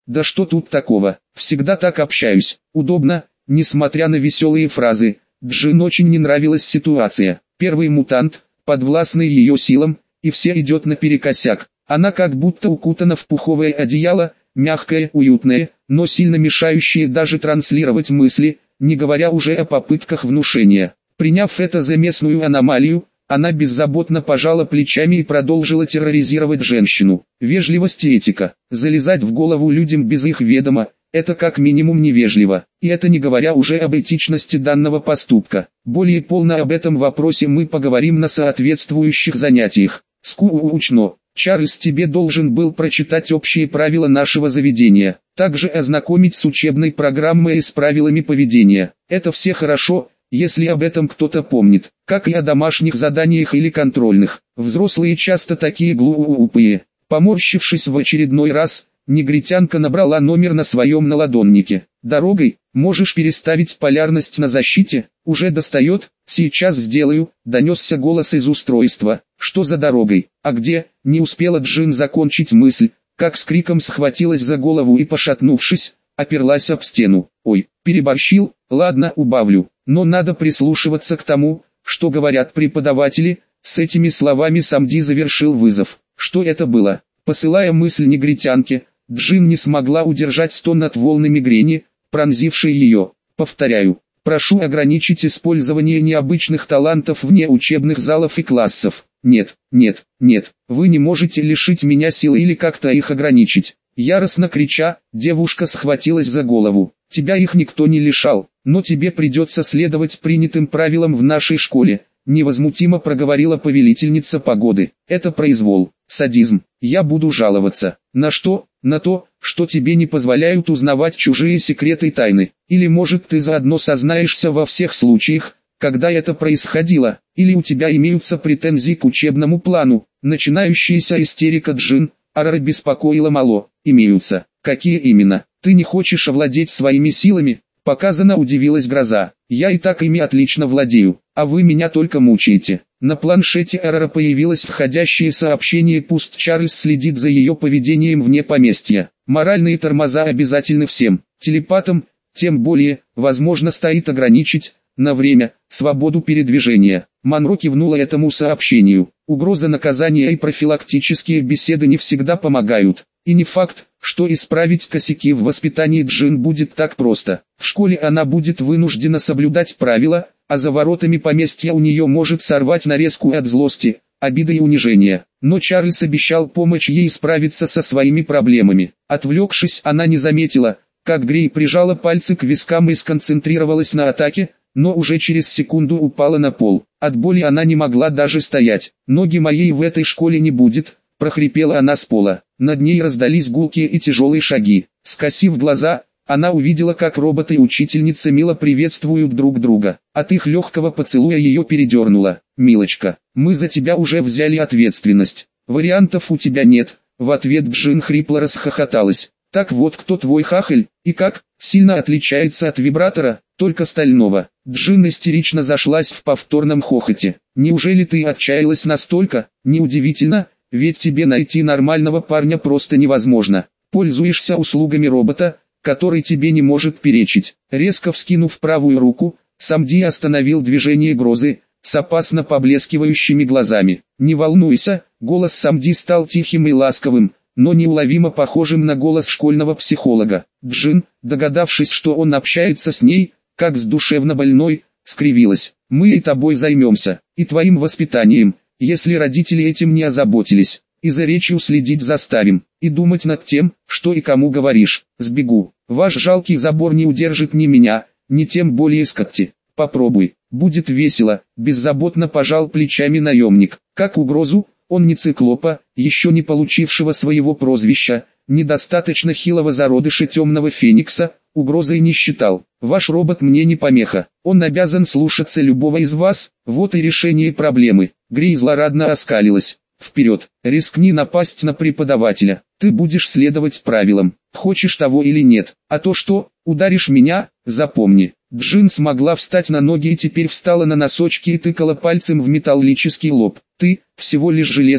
Да что тут такого, всегда так общаюсь, удобно, несмотря на веселые фразы. Джин очень не нравилась ситуация. Первый мутант, подвластный ее силам, и все идет наперекосяк. Она как будто укутана в пуховое одеяло, мягкое, уютное, но сильно мешающее даже транслировать мысли, не говоря уже о попытках внушения. Приняв это за местную аномалию, она беззаботно пожала плечами и продолжила терроризировать женщину. Вежливость и этика. Залезать в голову людям без их ведома – это как минимум невежливо. И это не говоря уже об этичности данного поступка. Более полно об этом вопросе мы поговорим на соответствующих занятиях. Скучно. Чарльз, тебе должен был прочитать общие правила нашего заведения. Также ознакомить с учебной программой и с правилами поведения. Это все хорошо, если об этом кто-то помнит, как и о домашних заданиях или контрольных. Взрослые часто такие глупые. Поморщившись в очередной раз, негритянка набрала номер на своем наладоннике. «Дорогой, можешь переставить полярность на защите?» «Уже достает, сейчас сделаю», — донесся голос из устройства. «Что за дорогой? А где?» Не успела Джин закончить мысль, как с криком схватилась за голову и, пошатнувшись, оперлась об стену. «Ой, переборщил, ладно, убавлю, но надо прислушиваться к тому, что говорят преподаватели». С этими словами Самди завершил вызов. Что это было? Посылая мысль негритянке, Джин не смогла удержать стон от волны мигрени, пронзившей ее. «Повторяю, прошу ограничить использование необычных талантов вне учебных залов и классов. Нет, нет, нет, вы не можете лишить меня сил или как-то их ограничить». Яростно крича, девушка схватилась за голову. «Тебя их никто не лишал, но тебе придется следовать принятым правилам в нашей школе», невозмутимо проговорила повелительница погоды. «Это произвол, садизм. Я буду жаловаться. На что? На то, что тебе не позволяют узнавать чужие секреты и тайны. Или может ты заодно сознаешься во всех случаях, когда это происходило, или у тебя имеются претензии к учебному плану». Начинающаяся истерика Джин Арара беспокоила мало. «Имеются. Какие именно? Ты не хочешь овладеть своими силами?» Показано, удивилась Гроза. «Я и так ими отлично владею, а вы меня только мучаете». На планшете Арара появилось входящее сообщение: «Пусть Чарльз следит за ее поведением вне поместья. Моральные тормоза обязательны всем. Телепатам, тем более, возможно, стоит ограничить, на время, свободу передвижения». Монро кивнула этому сообщению. Угроза наказания и профилактические беседы не всегда помогают. И не факт, что исправить косяки в воспитании Джин будет так просто. В школе она будет вынуждена соблюдать правила, а за воротами поместья у нее может сорвать нарезку от злости, обиды и унижения. Но Чарльз обещал помочь ей справиться со своими проблемами. Отвлекшись, она не заметила, как Грей прижала пальцы к вискам и сконцентрировалась на атаке, но уже через секунду упала на пол. От боли она не могла даже стоять. «Ноги моей в этой школе не будет», — прохрипела она с пола. Над ней раздались гулкие и тяжелые шаги. Скосив глаза, она увидела, как робот и учительница мило приветствуют друг друга. От их легкого поцелуя ее передернуло. «Милочка, мы за тебя уже взяли ответственность. Вариантов у тебя нет». В ответ Джин хрипло расхохоталась. «Так вот, кто твой хахаль, и как, сильно отличается от вибратора, только стального?» Джин истерично зашлась в повторном хохоте. «Неужели ты отчаялась настолько? Неудивительно, ведь тебе найти нормального парня просто невозможно. Пользуешься услугами робота, который тебе не может перечить». Резко вскинув правую руку, Самди остановил движение Грозы, с опасно поблескивающими глазами. «Не волнуйся», голос Самди стал тихим и ласковым, но неуловимо похожим на голос школьного психолога. Джин, догадавшись, что он общается с ней, как с душевно больной, скривилась. «Мы и тобой займемся, и твоим воспитанием, если родители этим не озаботились, и за речью следить заставим, и думать над тем, что и кому говоришь. Сбегу. Ваш жалкий забор не удержит ни меня, ни тем более Скотти. Попробуй, будет весело», беззаботно пожал плечами наемник. Как угрозу, он не циклопа, еще не получившего своего прозвища, недостаточно хилого зародыша темного феникса, угрозой не считал. «Ваш робот мне не помеха, он обязан слушаться любого из вас, вот и решение проблемы». Грей злорадно оскалилась. «Вперед, рискни напасть на преподавателя, ты будешь следовать правилам, хочешь того или нет, а то что, ударишь меня, запомни». Джин смогла встать на ноги и теперь встала на носочки и тыкала пальцем в металлический лоб. «Ты, всего лишь железка,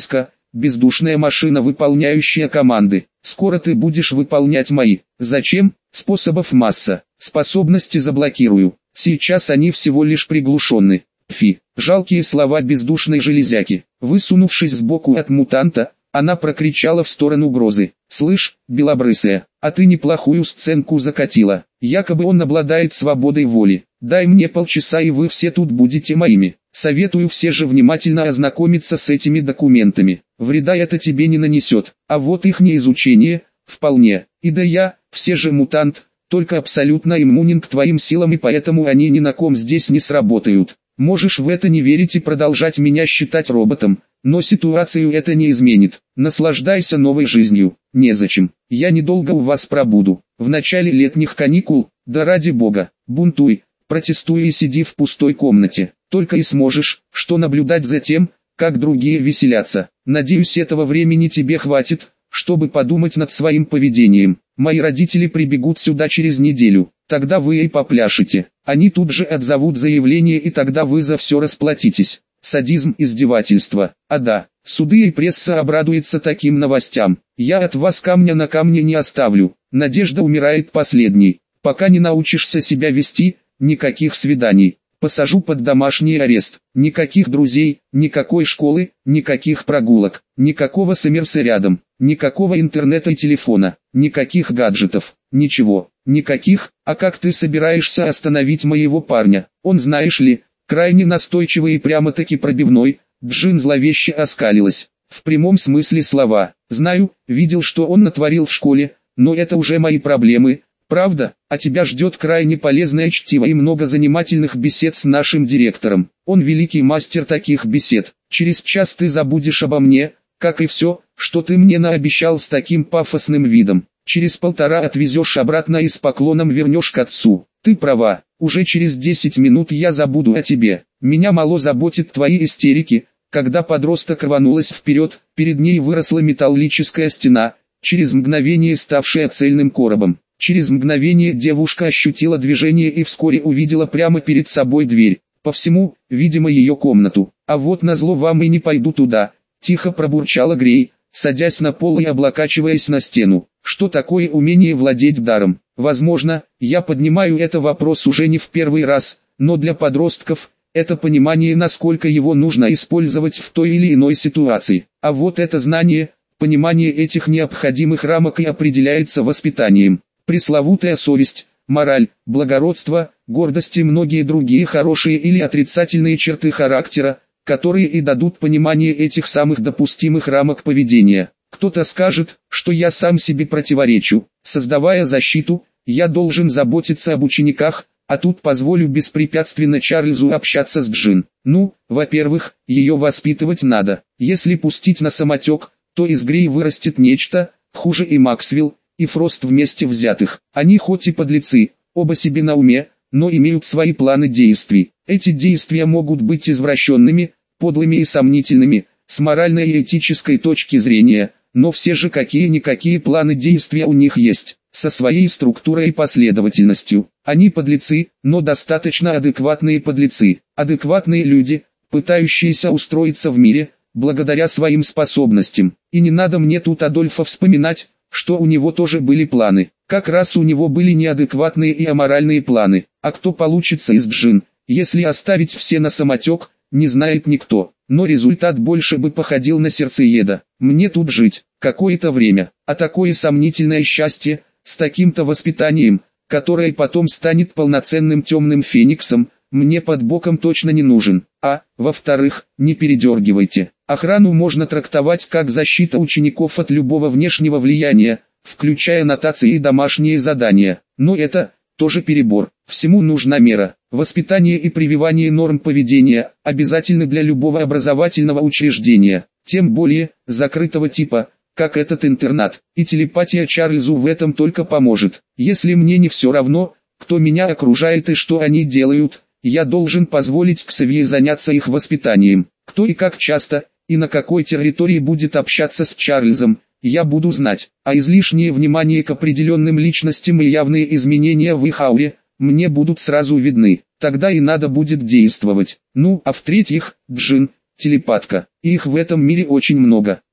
бездушная машина, выполняющая команды. Скоро ты будешь выполнять мои. Зачем? Способов масса. Способности заблокирую. Сейчас они всего лишь приглушены. Пфи. Жалкие слова бездушной железяки. Высунувшись сбоку от мутанта, она прокричала в сторону Грозы. «Слышь, белобрысая, а ты неплохую сценку закатила. Якобы он обладает свободой воли. Дай мне полчаса, и вы все тут будете моими. Советую все же внимательно ознакомиться с этими документами. Вреда это тебе не нанесет, а вот их неизучение – вполне. И да я, все же мутант, только абсолютно иммунен к твоим силам, и поэтому они ни на ком здесь не сработают. Можешь в это не верить и продолжать меня считать роботом, но ситуацию это не изменит. Наслаждайся новой жизнью. Незачем. Я недолго у вас пробуду. В начале летних каникул, да ради бога, бунтуй, протестуй и сиди в пустой комнате. Только и сможешь, что наблюдать за тем, как другие веселятся. Надеюсь, этого времени тебе хватит, чтобы подумать над своим поведением. Мои родители прибегут сюда через неделю. Тогда вы и попляшете. Они тут же отзовут заявление, и тогда вы за все расплатитесь. Садизм, издевательство. А да, суды и пресса обрадуются таким новостям. Я от вас камня на камне не оставлю. Надежда умирает последней. Пока не научишься себя вести, никаких свиданий. Посажу под домашний арест. Никаких друзей, никакой школы, никаких прогулок, никакого Сомерса рядом, никакого интернета и телефона, никаких гаджетов, ничего, никаких. А как ты собираешься остановить моего парня? Он, знаешь ли, крайне настойчивый и прямо-таки пробивной. Джин зловеще оскалилась. В прямом смысле слова. Знаю, видел, что он натворил в школе, но это уже мои проблемы. Правда, а тебя ждет крайне полезное чтиво и много занимательных бесед с нашим директором. Он великий мастер таких бесед. Через час ты забудешь обо мне, как и все, что ты мне наобещал с таким пафосным видом. Через полтора отвезешь обратно и с поклоном вернешь к отцу. Ты права, уже через 10 минут я забуду о тебе. Меня мало заботит твои истерики. Когда подросток рванулась вперед, перед ней выросла металлическая стена, через мгновение ставшая цельным коробом. Через мгновение девушка ощутила движение и вскоре увидела прямо перед собой дверь. По всему, видимо, ее комнату. А вот назло вам и не пойду туда, тихо пробурчала Грей, садясь на пол и облокачиваясь на стену. Что такое умение владеть даром? Возможно, я поднимаю этот вопрос уже не в первый раз, но для подростков это понимание, насколько его нужно использовать в той или иной ситуации. А вот это знание, понимание этих необходимых рамок и определяется воспитанием. Пресловутая совесть, мораль, благородство, гордость и многие другие хорошие или отрицательные черты характера, которые и дадут понимание этих самых допустимых рамок поведения. Кто-то скажет, что я сам себе противоречу. Создавая защиту, я должен заботиться об учениках, а тут позволю беспрепятственно Чарльзу общаться с Джин. Ну, во-первых, ее воспитывать надо. Если пустить на самотек, то из Грей вырастет нечто, хуже и Максвелл, и Фрост вместе взятых. Они хоть и подлецы, оба себе на уме, но имеют свои планы действий. Эти действия могут быть извращенными, подлыми и сомнительными, с моральной и этической точки зрения, но все же какие-никакие планы действия у них есть, со своей структурой и последовательностью. Они подлецы, но достаточно адекватные подлецы. Адекватные люди, пытающиеся устроиться в мире, благодаря своим способностям. И не надо мне тут Адольфа вспоминать, что у него тоже были планы. Как раз у него были неадекватные и аморальные планы. А кто получится из Джин, если оставить все на самотек, не знает никто. Но результат больше бы походил на сердцееда. Мне тут жить, какое-то время. А такое сомнительное счастье, с таким-то воспитанием, которое потом станет полноценным темным фениксом, мне под боком точно не нужен. А, во-вторых, не передергивайте. Охрану можно трактовать как защита учеников от любого внешнего влияния, включая нотации и домашние задания. Но это тоже перебор. Всему нужна мера. Воспитание и прививание норм поведения обязательны для любого образовательного учреждения, тем более закрытого типа, как этот интернат. И телепатия Чарльзу в этом только поможет. Если мне не все равно, кто меня окружает и что они делают, я должен позволить Ксавье заняться их воспитанием. Кто и как часто, и на какой территории будет общаться с Чарльзом, я буду знать. А излишнее внимание к определенным личностям и явные изменения в их ауре, мне будут сразу видны. Тогда и надо будет действовать. Ну, а в-третьих, Джин, телепатка. И их в этом мире очень много.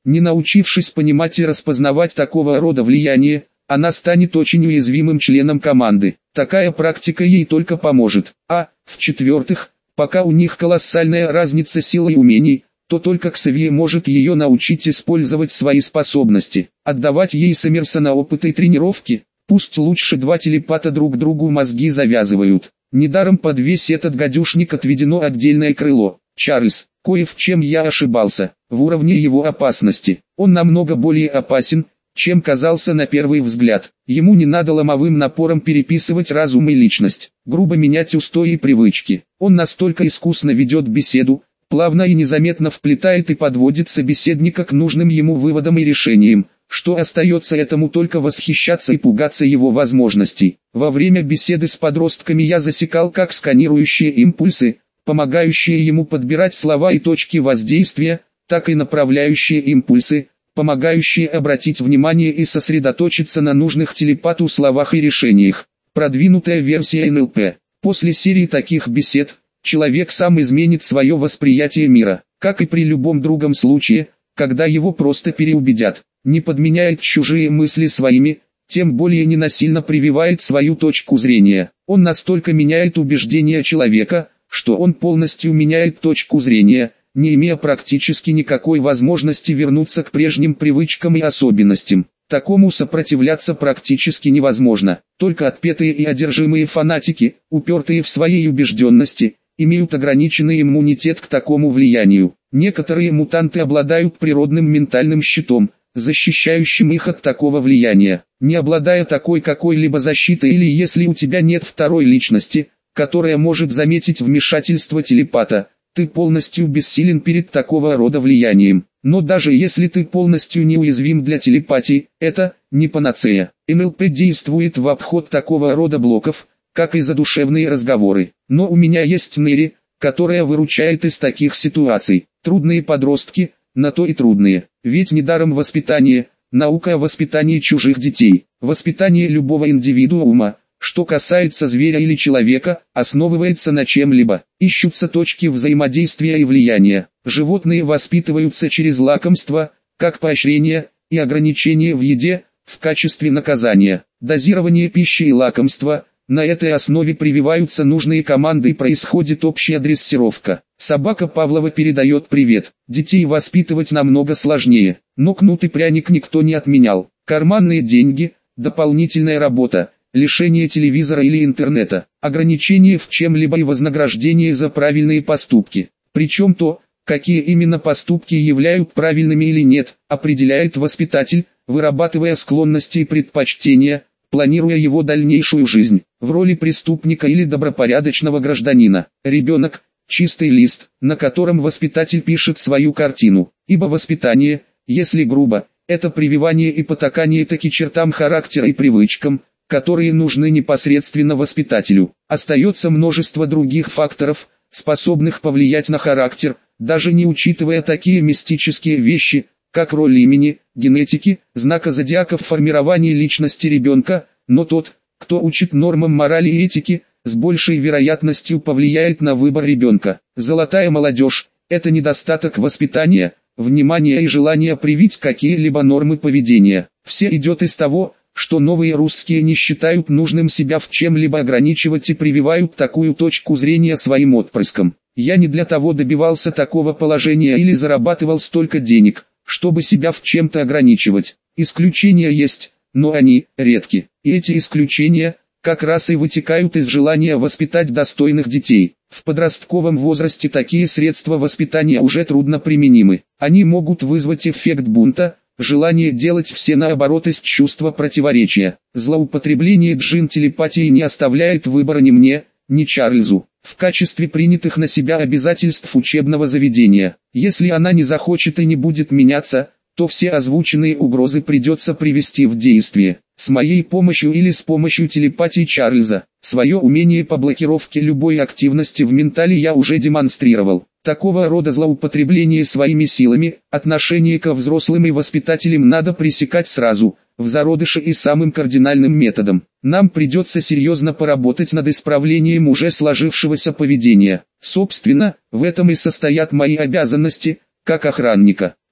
Не научившись понимать и распознавать такого рода влияние, она станет очень уязвимым членом команды. Такая практика ей только поможет. А, в-четвертых, пока у них колоссальная разница сил и умений, то только Ксавье может ее научить использовать свои способности. Отдавать ей Сомерса на опыты и тренировки, пусть лучше два телепата друг другу мозги завязывают. Недаром под весь этот гадюшник отведено отдельное крыло. Чарльз, кое в чем я ошибался, в уровне его опасности. Он намного более опасен, чем казался на первый взгляд. Ему не надо ломовым напором переписывать разум и личность, грубо менять устои и привычки. Он настолько искусно ведет беседу, плавно и незаметно вплетает и подводит собеседника к нужным ему выводам и решениям, что остается этому только восхищаться и пугаться его возможностей. Во время беседы с подростками я засекал как сканирующие импульсы, помогающие ему подбирать слова и точки воздействия, так и направляющие импульсы, помогающие обратить внимание и сосредоточиться на нужных телепату словах и решениях. Продвинутая версия НЛП. После серии таких бесед, человек сам изменит свое восприятие мира, как и при любом другом случае, когда его просто переубедят, не подменяет чужие мысли своими, тем более не насильно прививает свою точку зрения. Он настолько меняет убеждения человека, что он полностью меняет точку зрения, не имея практически никакой возможности вернуться к прежним привычкам и особенностям. Такому сопротивляться практически невозможно. Только отпетые и одержимые фанатики, упертые в своей убежденности, имеют ограниченный иммунитет к такому влиянию. Некоторые мутанты обладают природным ментальным щитом, защищающим их от такого влияния. Не обладая такой какой-либо защитой или если у тебя нет второй личности, которая может заметить вмешательство телепата, ты полностью бессилен перед такого рода влиянием. Но даже если ты полностью неуязвим для телепатии, это не панацея. НЛП действует в обход такого рода блоков, как и задушевные разговоры. Но у меня есть Нери, которая выручает из таких ситуаций. Трудные подростки, на то и трудные. Ведь недаром воспитание, наука о воспитании чужих детей, воспитание любого индивидуума, что касается зверя или человека, основывается на чем-либо. Ищутся точки взаимодействия и влияния. Животные воспитываются через лакомство, как поощрение, и ограничение в еде, в качестве наказания. Дозирование пищи и лакомства, на этой основе прививаются нужные команды и происходит общая дрессировка. Собака Павлова передает привет. Детей воспитывать намного сложнее, но кнут и пряник никто не отменял. Карманные деньги, дополнительная работа, лишение телевизора или интернета, ограничение в чем-либо и вознаграждение за правильные поступки. Причем то, какие именно поступки являются правильными или нет, определяет воспитатель, вырабатывая склонности и предпочтения, планируя его дальнейшую жизнь. В роли преступника или добропорядочного гражданина, ребенок – чистый лист, на котором воспитатель пишет свою картину, ибо воспитание, если грубо, это прививание и потакание таки чертам характера и привычкам, которые нужны непосредственно воспитателю. Остается множество других факторов, способных повлиять на характер, даже не учитывая такие мистические вещи, как роль имени, генетики, знака зодиака в формировании личности ребенка, но тот, кто учит нормам морали и этики, с большей вероятностью повлияет на выбор ребенка. Золотая молодежь – это недостаток воспитания, внимания и желания привить какие-либо нормы поведения. Все идет из того, что новые русские не считают нужным себя в чем-либо ограничивать и прививают такую точку зрения своим отпрыскам. Я не для того добивался такого положения или зарабатывал столько денег, чтобы себя в чем-то ограничивать. Исключения есть, но они редки. И эти исключения, как раз и вытекают из желания воспитать достойных детей. В подростковом возрасте такие средства воспитания уже трудно применимы. Они могут вызвать эффект бунта, желание делать все наоборот из чувства противоречия. Злоупотребление джин-телепатии не оставляет выбора ни мне, ни Чарльзу. В качестве принятых на себя обязательств учебного заведения. Если она не захочет и не будет меняться, то все озвученные угрозы придется привести в действие. С моей помощью или с помощью телепатии Чарльза. Свое умение по блокировке любой активности в ментале я уже демонстрировал. Такого рода злоупотребление своими силами, отношение ко взрослым и воспитателям надо пресекать сразу, в зародыше и самым кардинальным методом. Нам придется серьезно поработать над исправлением уже сложившегося поведения. Собственно, в этом и состоят мои обязанности, как охранника.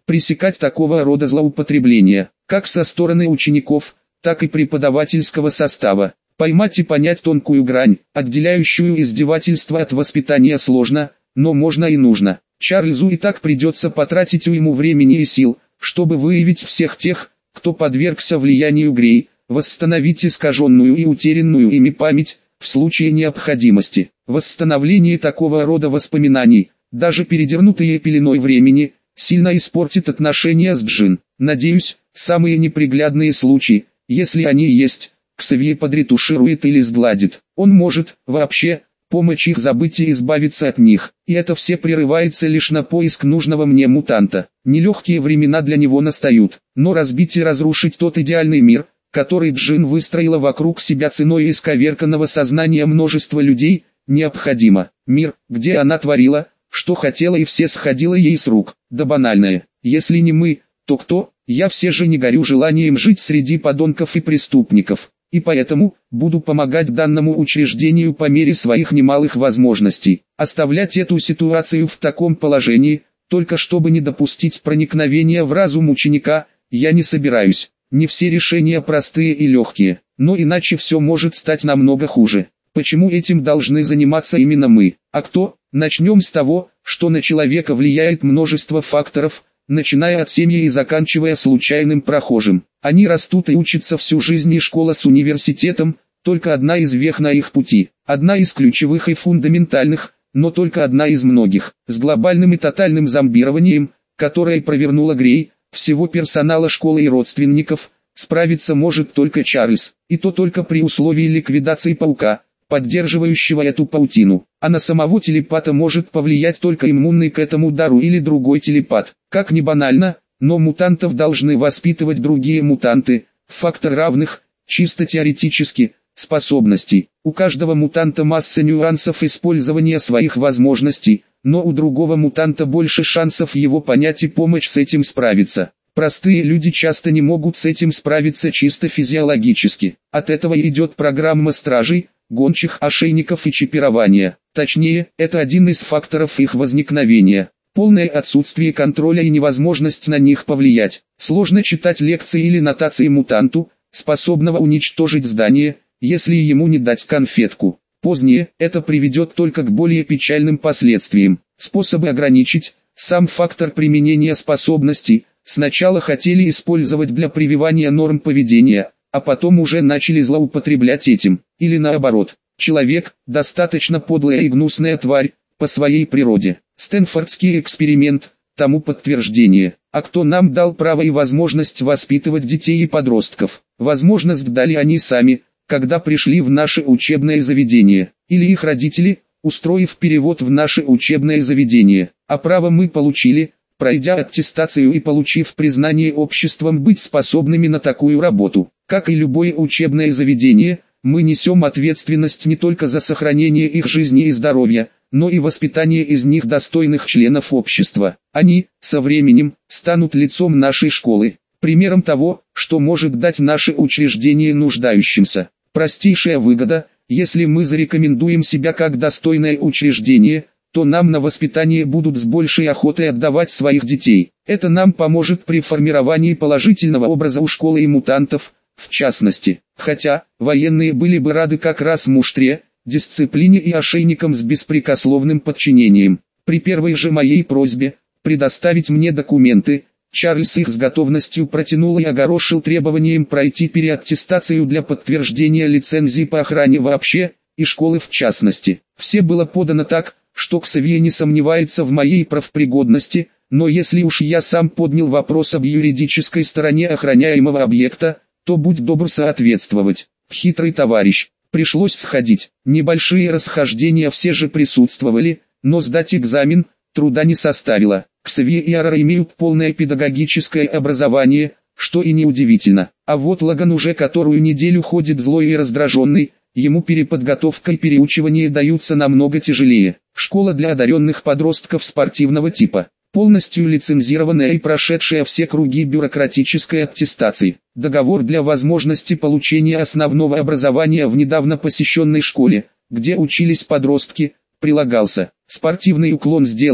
пресекать такого рода злоупотребления, как со стороны учеников, так и преподавательского состава. Поймать и понять тонкую грань, отделяющую издевательство от воспитания сложно, но можно и нужно. Чарльзу и так придется потратить уйму времени и сил, чтобы выявить всех тех, кто подвергся влиянию Грей, восстановить искаженную и утерянную ими память, в случае необходимости. Восстановление такого рода воспоминаний, даже передернутые пеленой времени, сильно испортит отношения с Джин. Надеюсь, самые неприглядные случаи, если они есть, Ксавье подретуширует или сгладит. Он может, вообще, помочь их забыть и избавиться от них. И это все прерывается лишь на поиск нужного мне мутанта. Нелегкие времена для него настают, но разбить и разрушить тот идеальный мир, который Джин выстроила вокруг себя ценой исковерканного сознания множества людей, необходимо. Мир, где она творила, что хотела и все сходило ей с рук. Да банальное, если не мы, то кто? Я все же не горю желанием жить среди подонков и преступников. И поэтому, буду помогать данному учреждению по мере своих немалых возможностей. Оставлять эту ситуацию в таком положении, только чтобы не допустить проникновения в разум ученика, я не собираюсь. Не все решения простые и легкие, но иначе все может стать намного хуже. Почему этим должны заниматься именно мы? А кто? Начнем с того, что на человека влияет множество факторов, начиная от семьи и заканчивая случайным прохожим. Они растут и учатся всю жизнь, и школа с университетом – только одна из вех на их пути, одна из ключевых и фундаментальных, но только одна из многих. С глобальным и тотальным зомбированием, которое провернула Грей, всего персонала школы и родственников, справиться может только Чарльз, и то только при условии ликвидации паука, поддерживающего эту паутину. А на самого телепата может повлиять только иммунный к этому дару или другой телепат. Как ни банально, но мутантов должны воспитывать другие мутанты, фактор равных, чисто теоретически, способностей. У каждого мутанта масса нюансов использования своих возможностей, но у другого мутанта больше шансов его понять и помочь с этим справиться. Простые люди часто не могут с этим справиться чисто физиологически. От этого идет программа стражей, гончих, ошейников и чипирования. Точнее, это один из факторов их возникновения. Полное отсутствие контроля и невозможность на них повлиять. Сложно читать лекции или нотации мутанту, способного уничтожить здание, если ему не дать конфетку. Позднее, это приведет только к более печальным последствиям. Способы ограничить, сам фактор применения способностей, сначала хотели использовать для прививания норм поведения, а потом уже начали злоупотреблять этим. Или наоборот, человек, достаточно подлая и гнусная тварь, по своей природе. Стэнфордский эксперимент, тому подтверждение. А кто нам дал право и возможность воспитывать детей и подростков? Возможность дали они сами, когда пришли в наше учебное заведение, или их родители, устроив перевод в наше учебное заведение. А право мы получили, пройдя аттестацию и получив признание обществом быть способными на такую работу. Как и любое учебное заведение, мы несем ответственность не только за сохранение их жизни и здоровья, но и воспитание из них достойных членов общества. Они, со временем, станут лицом нашей школы, примером того, что может дать наше учреждение нуждающимся. Простейшая выгода: если мы зарекомендуем себя как достойное учреждение, то нам на воспитание будут с большей охотой отдавать своих детей. Это нам поможет при формировании положительного образа у школы и мутантов, в частности. Хотя, военные были бы рады как раз муштре, дисциплине и ошейникам с беспрекословным подчинением. При первой же моей просьбе предоставить мне документы, Чарльз их с готовностью протянул и огорошил требованием пройти переаттестацию для подтверждения лицензии по охране вообще, и школы в частности. Все было подано так, что Ксавье не сомневается в моей профпригодности, но если уж я сам поднял вопрос об юридической стороне охраняемого объекта, то будь добр соответствовать. Хитрый товарищ. Пришлось сходить. Небольшие расхождения все же присутствовали, но сдать экзамен труда не составило. Ксавье и Арара имеют полное педагогическое образование, что и неудивительно. А вот Лаган уже которую неделю ходит злой и раздраженный, ему переподготовка и переучивание даются намного тяжелее. Школа для одаренных подростков спортивного типа, полностью лицензированная и прошедшая все круги бюрократической аттестации. Договор для возможности получения основного образования в недавно посещенной школе, где учились подростки, прилагался. Спортивный уклон сделан,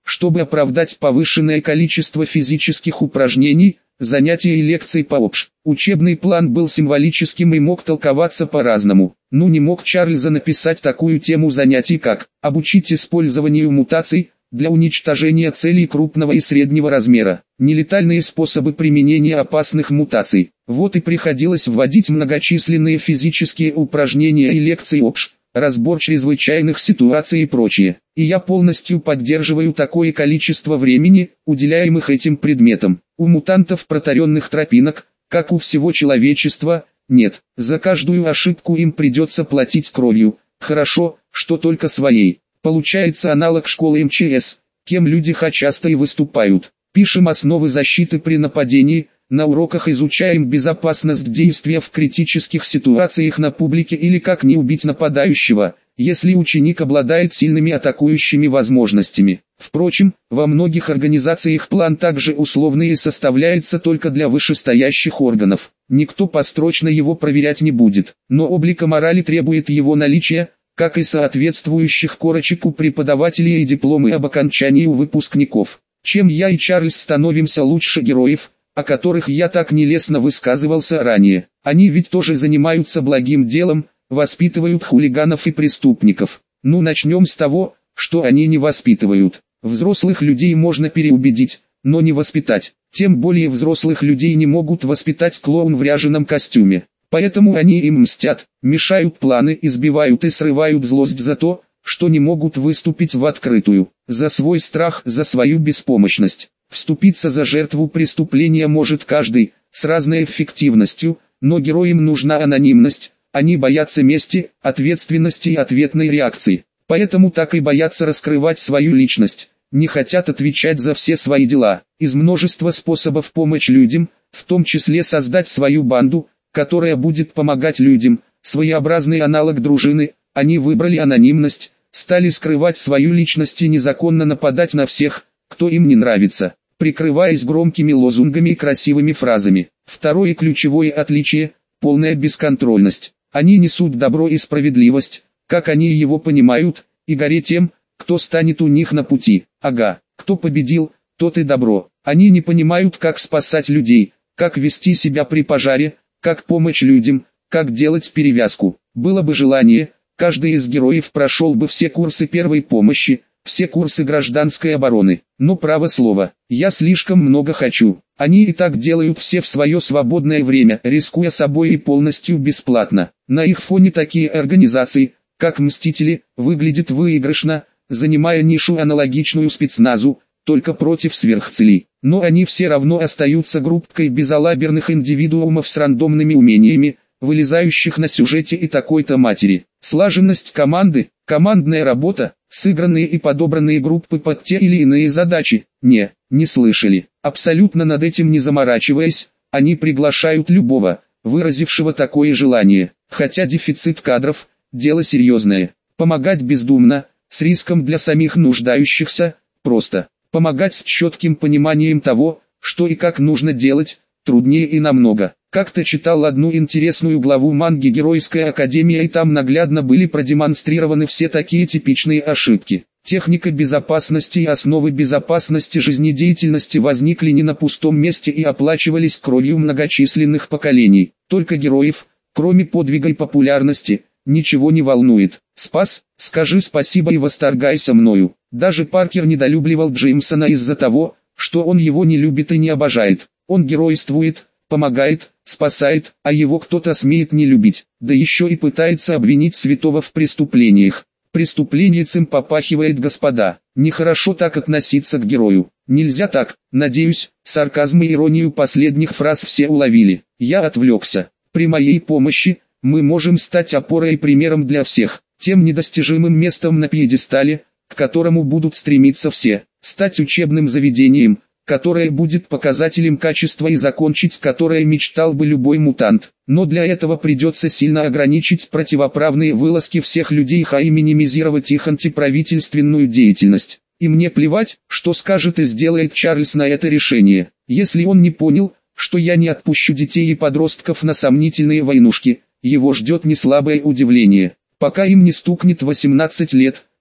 чтобы оправдать повышенное количество физических упражнений, занятий и лекций по ОБЖ. Учебный план был символическим и мог толковаться по-разному. Ну не мог Чарльза написать такую тему занятий как «Обучить использованию мутаций для уничтожения целей крупного и среднего размера. Нелетальные способы применения опасных мутаций». Вот и приходилось вводить многочисленные физические упражнения и лекции ОБЖ, разбор чрезвычайных ситуаций и прочее. И я полностью поддерживаю такое количество времени, уделяемых этим предметам. У мутантов протаренных тропинок, как у всего человечества, нет. За каждую ошибку им придется платить кровью. Хорошо, что только своей. Получается аналог школы МЧС, кем люди часто и выступают. Пишем основы защиты при нападении, на уроках изучаем безопасность действия в критических ситуациях на публике или как не убить нападающего, если ученик обладает сильными атакующими возможностями. Впрочем, во многих организациях план также условный и составляется только для вышестоящих органов. Никто построчно его проверять не будет, но облика морали требует его наличия, как и соответствующих корочек у преподавателей и дипломы об окончании у выпускников. Чем я и Чарльз становимся лучше героев, о которых я так нелестно высказывался ранее. Они ведь тоже занимаются благим делом, воспитывают хулиганов и преступников. Ну начнем с того, что они не воспитывают. Взрослых людей можно переубедить, но не воспитать. Тем более взрослых людей не могут воспитать клоун в ряженом костюме. Поэтому они им мстят, мешают планы, избивают и срывают злость за то, что не могут выступить в открытую. За свой страх, за свою беспомощность. Вступиться за жертву преступления может каждый, с разной эффективностью, но героям нужна анонимность, они боятся мести, ответственности и ответной реакции. Поэтому так и боятся раскрывать свою личность, не хотят отвечать за все свои дела. Из множества способов помочь людям, в том числе создать свою банду, которая будет помогать людям, своеобразный аналог дружины, они выбрали анонимность, стали скрывать свою личность и незаконно нападать на всех, кто им не нравится, прикрываясь громкими лозунгами и красивыми фразами. Второе ключевое отличие – полная бесконтрольность. Они несут добро и справедливость, как они его понимают, и горе тем, кто станет у них на пути. Ага, кто победил, тот и добро. Они не понимают, как спасать людей, как вести себя при пожаре, как помочь людям, как делать перевязку. Было бы желание, каждый из героев прошел бы все курсы первой помощи, все курсы гражданской обороны. Но право слово, я слишком много хочу. Они и так делают все в свое свободное время, рискуя собой и полностью бесплатно. На их фоне такие организации, как Мстители, выглядят выигрышно, занимая нишу аналогичную спецназу, только против сверхцелей. Но они все равно остаются группкой безалаберных индивидуумов с рандомными умениями, вылезающих на сюжете и такой-то матери. Слаженность команды, командная работа, сыгранные и подобранные группы под те или иные задачи, не слышали. Абсолютно над этим не заморачиваясь, они приглашают любого, выразившего такое желание. Хотя дефицит кадров – дело серьезное. Помогать бездумно, с риском для самих нуждающихся, просто. Помогать с четким пониманием того, что и как нужно делать, труднее и намного. Как-то читал одну интересную главу манги «Геройская академия», и там наглядно были продемонстрированы все такие типичные ошибки. Техника безопасности и основы безопасности жизнедеятельности возникли не на пустом месте и оплачивались кровью многочисленных поколений. Только героев, кроме подвига и популярности, ничего не волнует. Спас, скажи спасибо и восторгайся мною. Даже Паркер недолюбливал Джеймсона из-за того, что он его не любит и не обожает. Он геройствует, помогает, спасает, а его кто-то смеет не любить, да еще и пытается обвинить святого в преступлениях. Преступленицем попахивает, господа. Нехорошо так относиться к герою. Нельзя так. Надеюсь, сарказм и иронию последних фраз все уловили. Я отвлекся. При моей помощи мы можем стать опорой и примером для всех, тем недостижимым местом на пьедестале, к которому будут стремиться все, стать учебным заведением, которое будет показателем качества и закончить которое мечтал бы любой мутант. Но для этого придется сильно ограничить противоправные вылазки всех людей и минимизировать их антиправительственную деятельность. И мне плевать, что скажет и сделает Чарльз на это решение. Если он не понял, что я не отпущу детей и подростков на сомнительные войнушки, его ждет неслабое удивление. Пока им не стукнет 18 лет,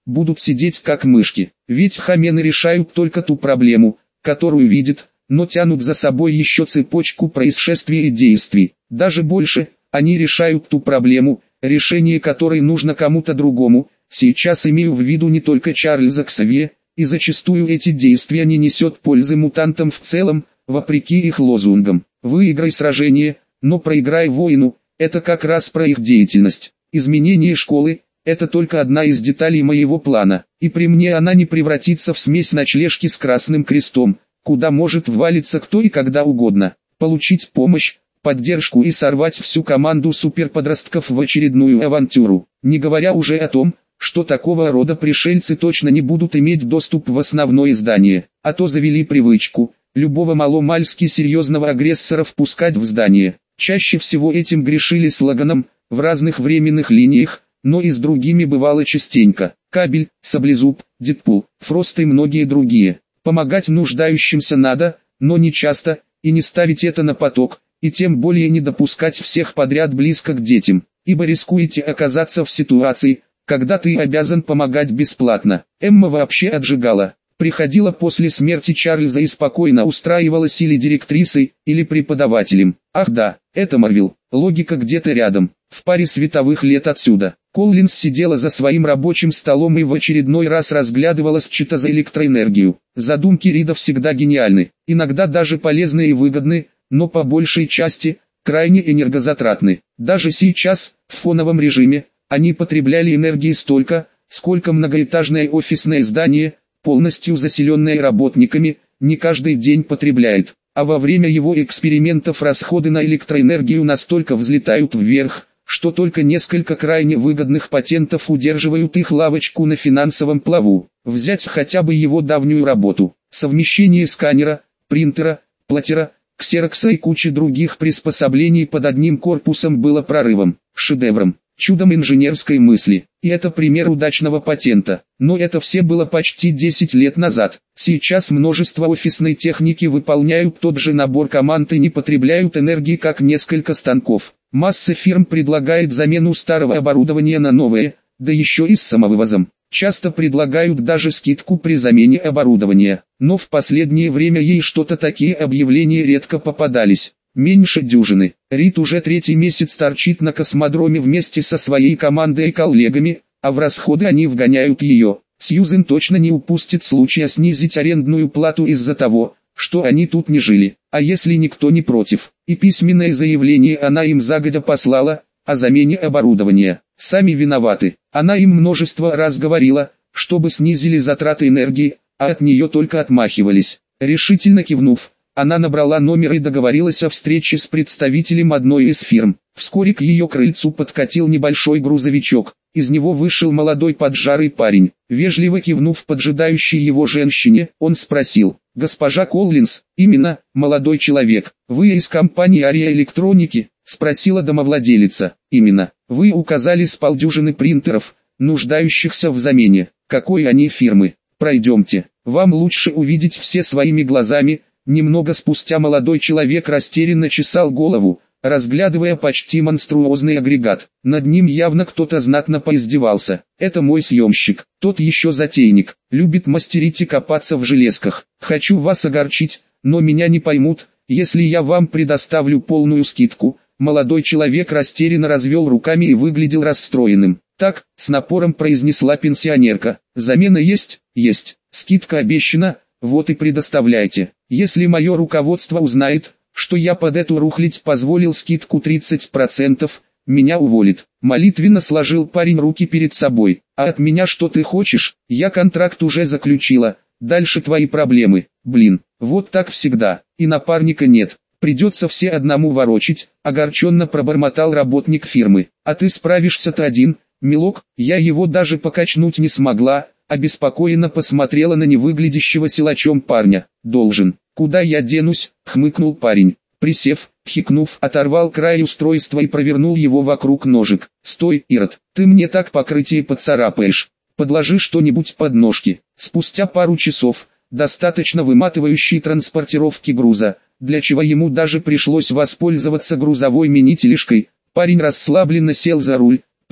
будут сидеть как мышки. Ведь хамены решают только ту проблему, которую видят, но тянут за собой еще цепочку происшествий и действий. Даже больше, они решают ту проблему, решение которой нужно кому-то другому. Сейчас имею в виду не только Чарльза Ксавье, и зачастую эти действия не несет пользы мутантам в целом, вопреки их лозунгам. Выиграй сражение, но проиграй войну, это как раз про их деятельность. Изменение школы – это только одна из деталей моего плана, и при мне она не превратится в смесь ночлежки с Красным Крестом, куда может ввалиться кто и когда угодно, получить помощь, поддержку и сорвать всю команду суперподростков в очередную авантюру, не говоря уже о том, что такого рода пришельцы точно не будут иметь доступ в основное здание, а то завели привычку любого маломальски серьезного агрессора впускать в здание. Чаще всего этим грешили с Логаном, в разных временных линиях, но и с другими бывало частенько. Кабель, Саблезуб, Дедпул, Фрост и многие другие. Помогать нуждающимся надо, но не часто, и не ставить это на поток, и тем более не допускать всех подряд близко к детям, ибо рискуете оказаться в ситуации, когда ты обязан помогать бесплатно. Эмма вообще отжигала. Приходила после смерти Чарльза и спокойно устраивалась или директрисой, или преподавателем. Ах да, это Марвел, логика где-то рядом, в паре световых лет отсюда. Коллинз сидела за своим рабочим столом и в очередной раз разглядывала счета за электроэнергию. Задумки Рида всегда гениальны, иногда даже полезны и выгодны, но по большей части, крайне энергозатратны. Даже сейчас, в фоновом режиме, они потребляли энергии столько, сколько многоэтажное офисное здание, полностью заселенное работниками, не каждый день потребляет, а во время его экспериментов расходы на электроэнергию настолько взлетают вверх, что только несколько крайне выгодных патентов удерживают их лавочку на финансовом плаву. Взять хотя бы его давнюю работу, совмещение сканера, принтера, платтера, ксерокса и кучи других приспособлений под одним корпусом было прорывом, шедевром, чудом инженерской мысли. И это пример удачного патента. Но это все было почти 10 лет назад. Сейчас множество офисной техники выполняют тот же набор команд и не потребляют энергии как несколько станков. Масса фирм предлагает замену старого оборудования на новое, да еще и с самовывозом. Часто предлагают даже скидку при замене оборудования. Но в последнее время ей что-то такие объявления редко попадались. Меньше дюжины. Рид уже 3-й месяц торчит на космодроме вместе со своей командой и коллегами, а в расходы они вгоняют ее. Сьюзен точно не упустит случая снизить арендную плату из-за того, что они тут не жили. А если никто не против? И письменное заявление она им загодя послала, о замене оборудования. Сами виноваты. Она им множество раз говорила, чтобы снизили затраты энергии, а от нее только отмахивались. Решительно кивнув, она набрала номер и договорилась о встрече с представителем одной из фирм. Вскоре к ее крыльцу подкатил небольшой грузовичок. Из него вышел молодой поджарый парень. Вежливо кивнув поджидающей его женщине, он спросил: «Госпожа Коллинз?» «Именно, молодой человек. Вы из компании Ария Электроники?» — спросила домовладелица. «Именно. Вы указали с полдюжины принтеров, нуждающихся в замене. Какой они фирмы? Пройдемте. Вам лучше увидеть все своими глазами». Немного спустя молодой человек растерянно чесал голову, разглядывая почти монструозный агрегат. Над ним явно кто-то знатно поиздевался. «Это мой съемщик, тот еще затейник, любит мастерить и копаться в железках. Хочу вас огорчить, но меня не поймут, если я вам предоставлю полную скидку». Молодой человек растерянно развел руками и выглядел расстроенным. «Так», — с напором произнесла пенсионерка, — «замена есть?» «Есть. Скидка обещана, вот и предоставляйте. Если мое руководство узнает, что я под эту рухлядь позволил скидку 30%, меня уволит». Молитвенно сложил парень руки перед собой. «А от меня что ты хочешь? Я контракт уже заключила, дальше твои проблемы». «Блин, вот так всегда, и напарника нет. Придется все одному ворочить», — огорченно пробормотал работник фирмы. «А ты справишься-то один, милок?» Я его даже покачнуть не смогла, обеспокоенно посмотрела на невыглядящего силачом парня. «Должен. Куда я денусь?» — хмыкнул парень. Присев, хикнув, оторвал край устройства и провернул его вокруг ножек. «Стой, Ирод, ты мне так покрытие поцарапаешь. Подложи что-нибудь под ножки». Спустя пару часов, достаточно выматывающей транспортировки груза, для чего ему даже пришлось воспользоваться грузовой мини-тележкой, парень расслабленно сел за руль,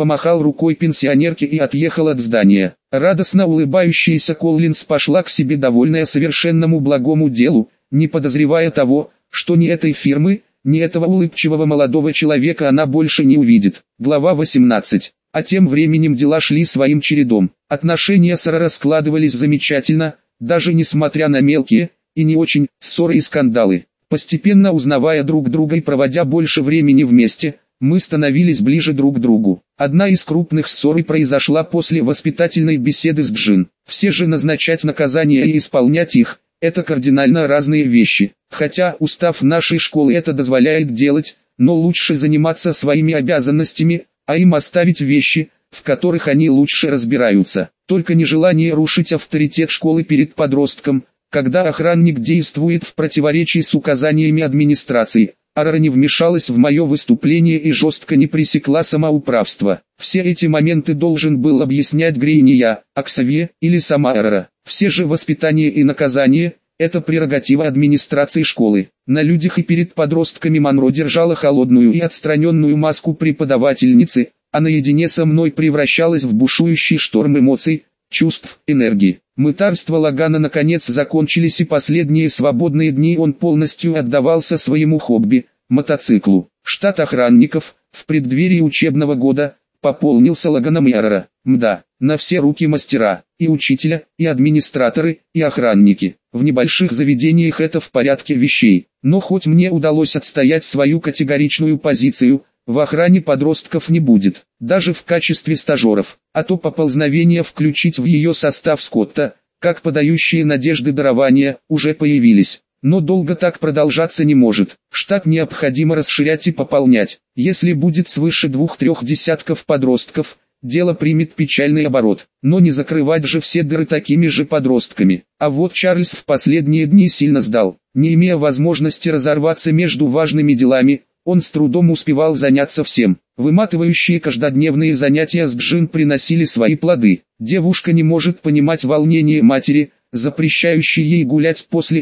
помахал рукой пенсионерке и отъехал от здания. Радостно улыбающаяся Коллинз пошла к себе довольная совершенному благому делу, не подозревая того, что ни этой фирмы, ни этого улыбчивого молодого человека она больше не увидит. Глава 18. А тем временем дела шли своим чередом. Отношения с Ара складывались замечательно, даже несмотря на мелкие, и не очень, ссоры и скандалы. Постепенно узнавая друг друга и проводя больше времени вместе, мы становились ближе друг к другу. Одна из крупных ссор произошла после воспитательной беседы с Джин. Все же назначать наказания и исполнять их – это кардинально разные вещи. Хотя устав нашей школы это дозволяет делать, но лучше заниматься своими обязанностями, а им оставить вещи, в которых они лучше разбираются. Только нежелание рушить авторитет школы перед подростком, когда охранник действует в противоречии с указаниями администрации. Ара не вмешалась в мое выступление и жестко не пресекла самоуправство. Все эти моменты должен был объяснять Грей не я, а Ксавье или сама Ара. Все же воспитание и наказание – это прерогатива администрации школы. На людях и перед подростками Монро держала холодную и отстраненную маску преподавательницы, а наедине со мной превращалась в бушующий шторм эмоций, чувств, энергии. Мытарства Лагана наконец закончились, и последние свободные дни он полностью отдавался своему хобби – мотоциклу. Штат охранников, в преддверии учебного года, пополнился Лаганом и Ара. Мда, на все руки мастера, и учителя, и администраторы, и охранники. В небольших заведениях это в порядке вещей. Но хоть мне удалось отстоять свою категоричную позицию, в охране подростков не будет, даже в качестве стажеров, а то поползновения включить в ее состав Скотта, как подающие надежды дарования, уже появились. Но долго так продолжаться не может. Штат необходимо расширять и пополнять. Если будет свыше 2-3 десятков подростков, дело примет печальный оборот. Но не закрывать же все дыры такими же подростками. А вот Чарльз в последние дни сильно сдал. Не имея возможности разорваться между важными делами, он с трудом успевал заняться всем. Выматывающие каждодневные занятия с Джин приносили свои плоды. Девушка не может понимать волнение матери, запрещающей ей гулять после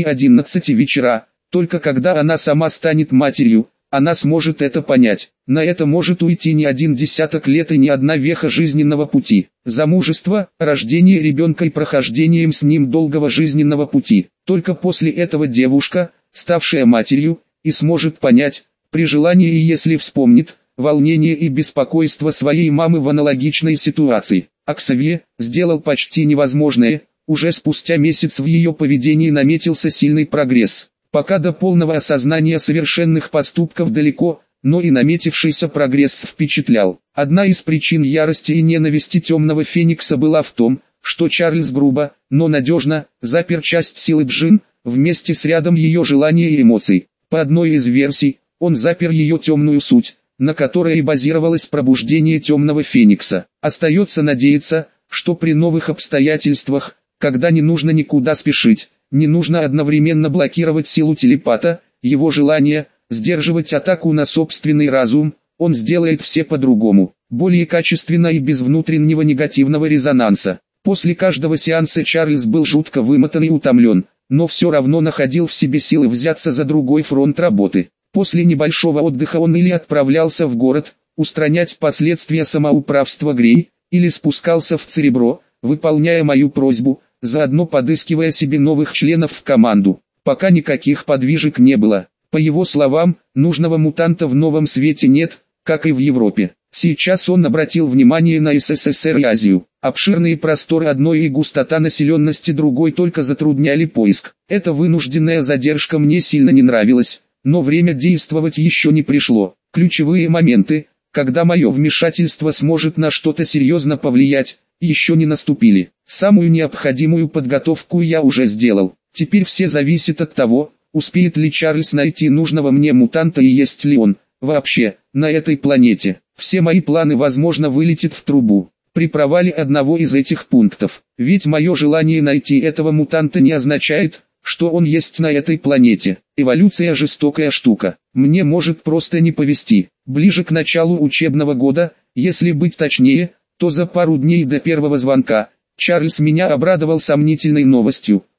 10-11 вечера. Только когда она сама станет матерью, она сможет это понять. На это может уйти не один десяток лет и не одна веха жизненного пути. Замужество, рождение ребенка и прохождением с ним долгого жизненного пути. Только после этого девушка, ставшая матерью, и сможет понять, при желании и если вспомнит, волнение и беспокойство своей мамы в аналогичной ситуации. А Ксавье сделал почти невозможное, уже спустя месяц в ее поведении наметился сильный прогресс. Пока до полного осознания совершенных поступков далеко, но и наметившийся прогресс впечатлял. Одна из причин ярости и ненависти Темного Феникса была в том, что Чарльз грубо, но надежно, запер часть силы Джин, вместе с рядом ее желаний и эмоций. По одной из версий, он запер ее темную суть, на которой и базировалось пробуждение Темного Феникса. Остается надеяться, что при новых обстоятельствах, когда не нужно никуда спешить, не нужно одновременно блокировать силу телепата, его желание, сдерживать атаку на собственный разум, он сделает все по-другому, более качественно и без внутреннего негативного резонанса. После каждого сеанса Чарльз был жутко вымотан и утомлен, но все равно находил в себе силы взяться за другой фронт работы. После небольшого отдыха он или отправлялся в город, устранять последствия самоуправства Грей, или спускался в Церебро, выполняя мою просьбу, заодно подыскивая себе новых членов в команду. Пока никаких подвижек не было. По его словам, нужного мутанта в новом свете нет, как и в Европе. Сейчас он обратил внимание на СССР и Азию. Обширные просторы одной и густота населенности другой только затрудняли поиск. Эта вынужденная задержка мне сильно не нравилась, но время действовать еще не пришло. Ключевые моменты, когда мое вмешательство сможет на что-то серьезно повлиять, еще не наступили. Самую необходимую подготовку я уже сделал. Теперь все зависит от того, успеет ли Чарльз найти нужного мне мутанта и есть ли он, вообще, на этой планете. Все мои планы возможно вылетят в трубу при провале одного из этих пунктов. Ведь мое желание найти этого мутанта не означает, что он есть на этой планете. Эволюция жестокая штука. Мне может просто не повезти. Ближе к началу учебного года, если быть точнее, то за пару дней до первого звонка, Чарльз меня обрадовал сомнительной новостью.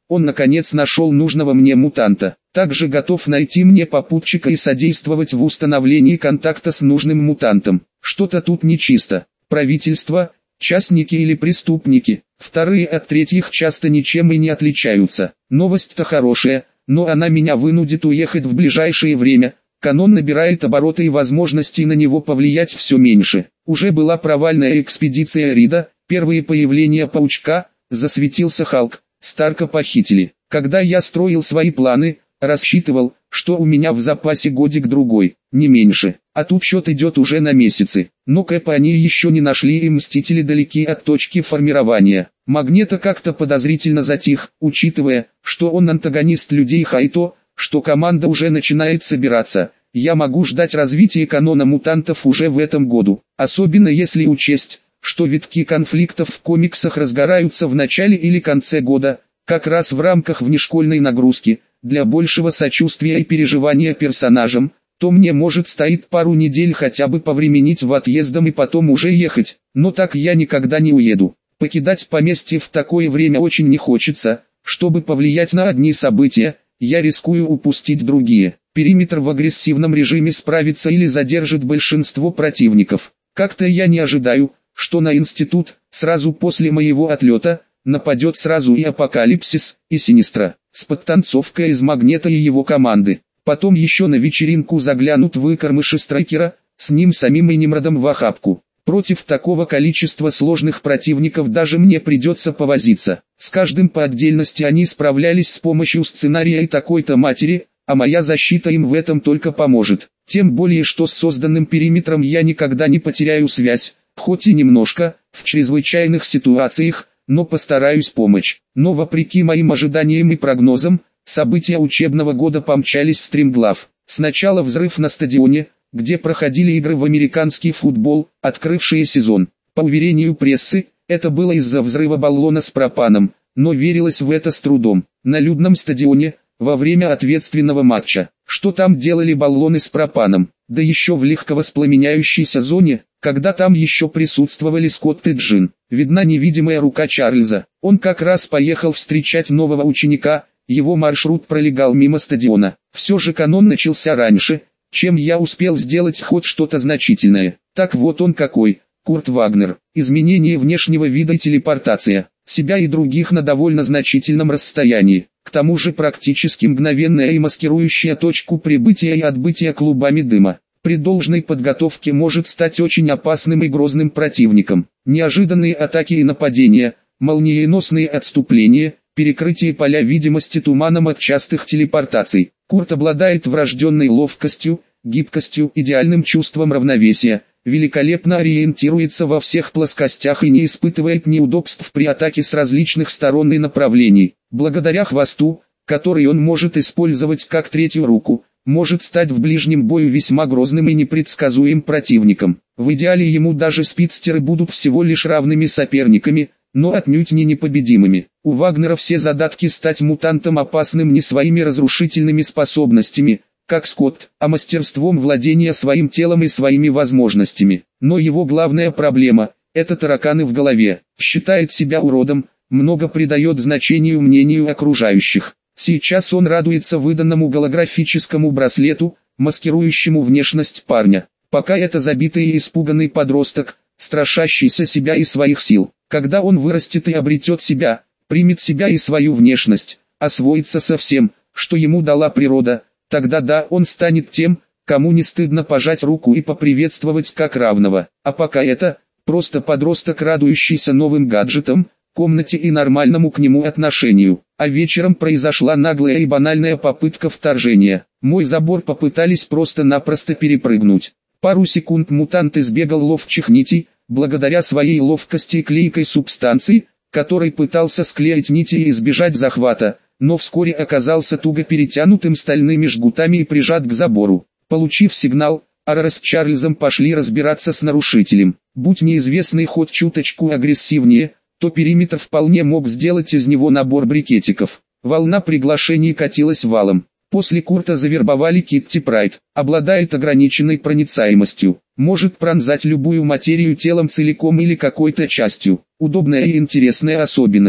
Он наконец нашел нужного мне мутанта. Также готов найти мне попутчика и содействовать в установлении контакта с нужным мутантом. Что-то тут нечисто. Правительство, частники или преступники, вторые от третьих часто ничем и не отличаются. Новость-то хорошая, но она меня вынудит уехать в ближайшее время. Канон набирает обороты и возможностей на него повлиять все меньше. Уже была провальная экспедиция Рида, первые появления Паучка, засветился Халк, Старка похитили. Когда я строил свои планы, рассчитывал, что у меня в запасе годик-другой, не меньше, а тут счет идет уже на месяцы. Но Кэпа они еще не нашли и Мстители далеки от точки формирования. Магнето как-то подозрительно затих, учитывая, что он антагонист людей Хайто, что команда уже начинает собираться. Я могу ждать развития канона мутантов уже в этом году, особенно если учесть, что витки конфликтов в комиксах разгораются в начале или конце года, как раз в рамках внешкольной нагрузки. Для большего сочувствия и переживания персонажам, то мне может стоит пару недель хотя бы повременить в отъездом и потом уже ехать, но так я никогда не уеду. Покидать поместье в такое время очень не хочется, чтобы повлиять на одни события, я рискую упустить другие. Периметр в агрессивном режиме справится или задержит большинство противников. Как-то я не ожидаю, что на институт, сразу после моего отлета, нападет сразу и Апокалипсис, и Синистра, с подтанцовкой из Магнета и его команды. Потом еще на вечеринку заглянут выкормыши Страйкера, с ним самим и Немродом в охапку. Против такого количества сложных противников даже мне придется повозиться. С каждым по отдельности они справлялись с помощью сценария и такой-то матери, а моя защита им в этом только поможет. Тем более что с созданным периметром я никогда не потеряю связь, хоть и немножко, в чрезвычайных ситуациях, но постараюсь помочь. Но вопреки моим ожиданиям и прогнозам, события учебного года помчались стремглав. Сначала взрыв на стадионе, где проходили игры в американский футбол, открывшие сезон. По уверению прессы, это было из-за взрыва баллона с пропаном, но верилось в это с трудом. На людном стадионе, во время ответственного матча, что там делали баллоны с пропаном, да еще в легковоспламеняющейся зоне, когда там еще присутствовали Скотт и Джин. Видна невидимая рука Чарльза. Он как раз поехал встречать нового ученика, его маршрут пролегал мимо стадиона. Все же канон начался раньше, чем я успел сделать хоть что-то значительное. Так вот он какой, Курт Вагнер. Изменение внешнего вида и телепортация. Себя и других на довольно значительном расстоянии. К тому же практически мгновенная и маскирующая точку прибытия и отбытия клубами дыма. При должной подготовке может стать очень опасным и грозным противником. Неожиданные атаки и нападения, молниеносные отступления, перекрытие поля видимости туманом от частых телепортаций. Курт обладает врожденной ловкостью, гибкостью, идеальным чувством равновесия, великолепно ориентируется во всех плоскостях и не испытывает неудобств при атаке с различных сторон и направлений. Благодаря хвосту, который он может использовать как третью руку, может стать в ближнем бою весьма грозным и непредсказуемым противником. В идеале ему даже спидстеры будут всего лишь равными соперниками, но отнюдь не непобедимыми. У Вагнера все задатки стать мутантом опасным не своими разрушительными способностями, как Скотт, а мастерством владения своим телом и своими возможностями. Но его главная проблема – это тараканы в голове. Считает себя уродом, много придает значению мнению окружающих. Сейчас он радуется выданному голографическому браслету, маскирующему внешность парня. Пока это забитый и испуганный подросток, страшащийся себя и своих сил. Когда он вырастет и обретет себя, примет себя и свою внешность, освоится со всем, что ему дала природа, тогда да, он станет тем, кому не стыдно пожать руку и поприветствовать как равного. А пока это, просто подросток, радующийся новым гаджетам, комнате и нормальному к нему отношению. А вечером произошла наглая и банальная попытка вторжения. Мой забор попытались просто-напросто перепрыгнуть. Пару секунд мутант избегал ловчих нитей, благодаря своей ловкости и клейкой субстанции, которой пытался склеить нити и избежать захвата, но вскоре оказался туго перетянутым стальными жгутами и прижат к забору. Получив сигнал, Арара с Чарльзом пошли разбираться с нарушителем. Будь неизвестный хоть чуточку агрессивнее, то периметр вполне мог сделать из него набор брикетиков. Волна приглашений катилась валом. После Курта завербовали Китти Прайд. Обладает ограниченной проницаемостью. Может пронзать любую материю телом целиком или какой-то частью. Удобная и интересная особенность.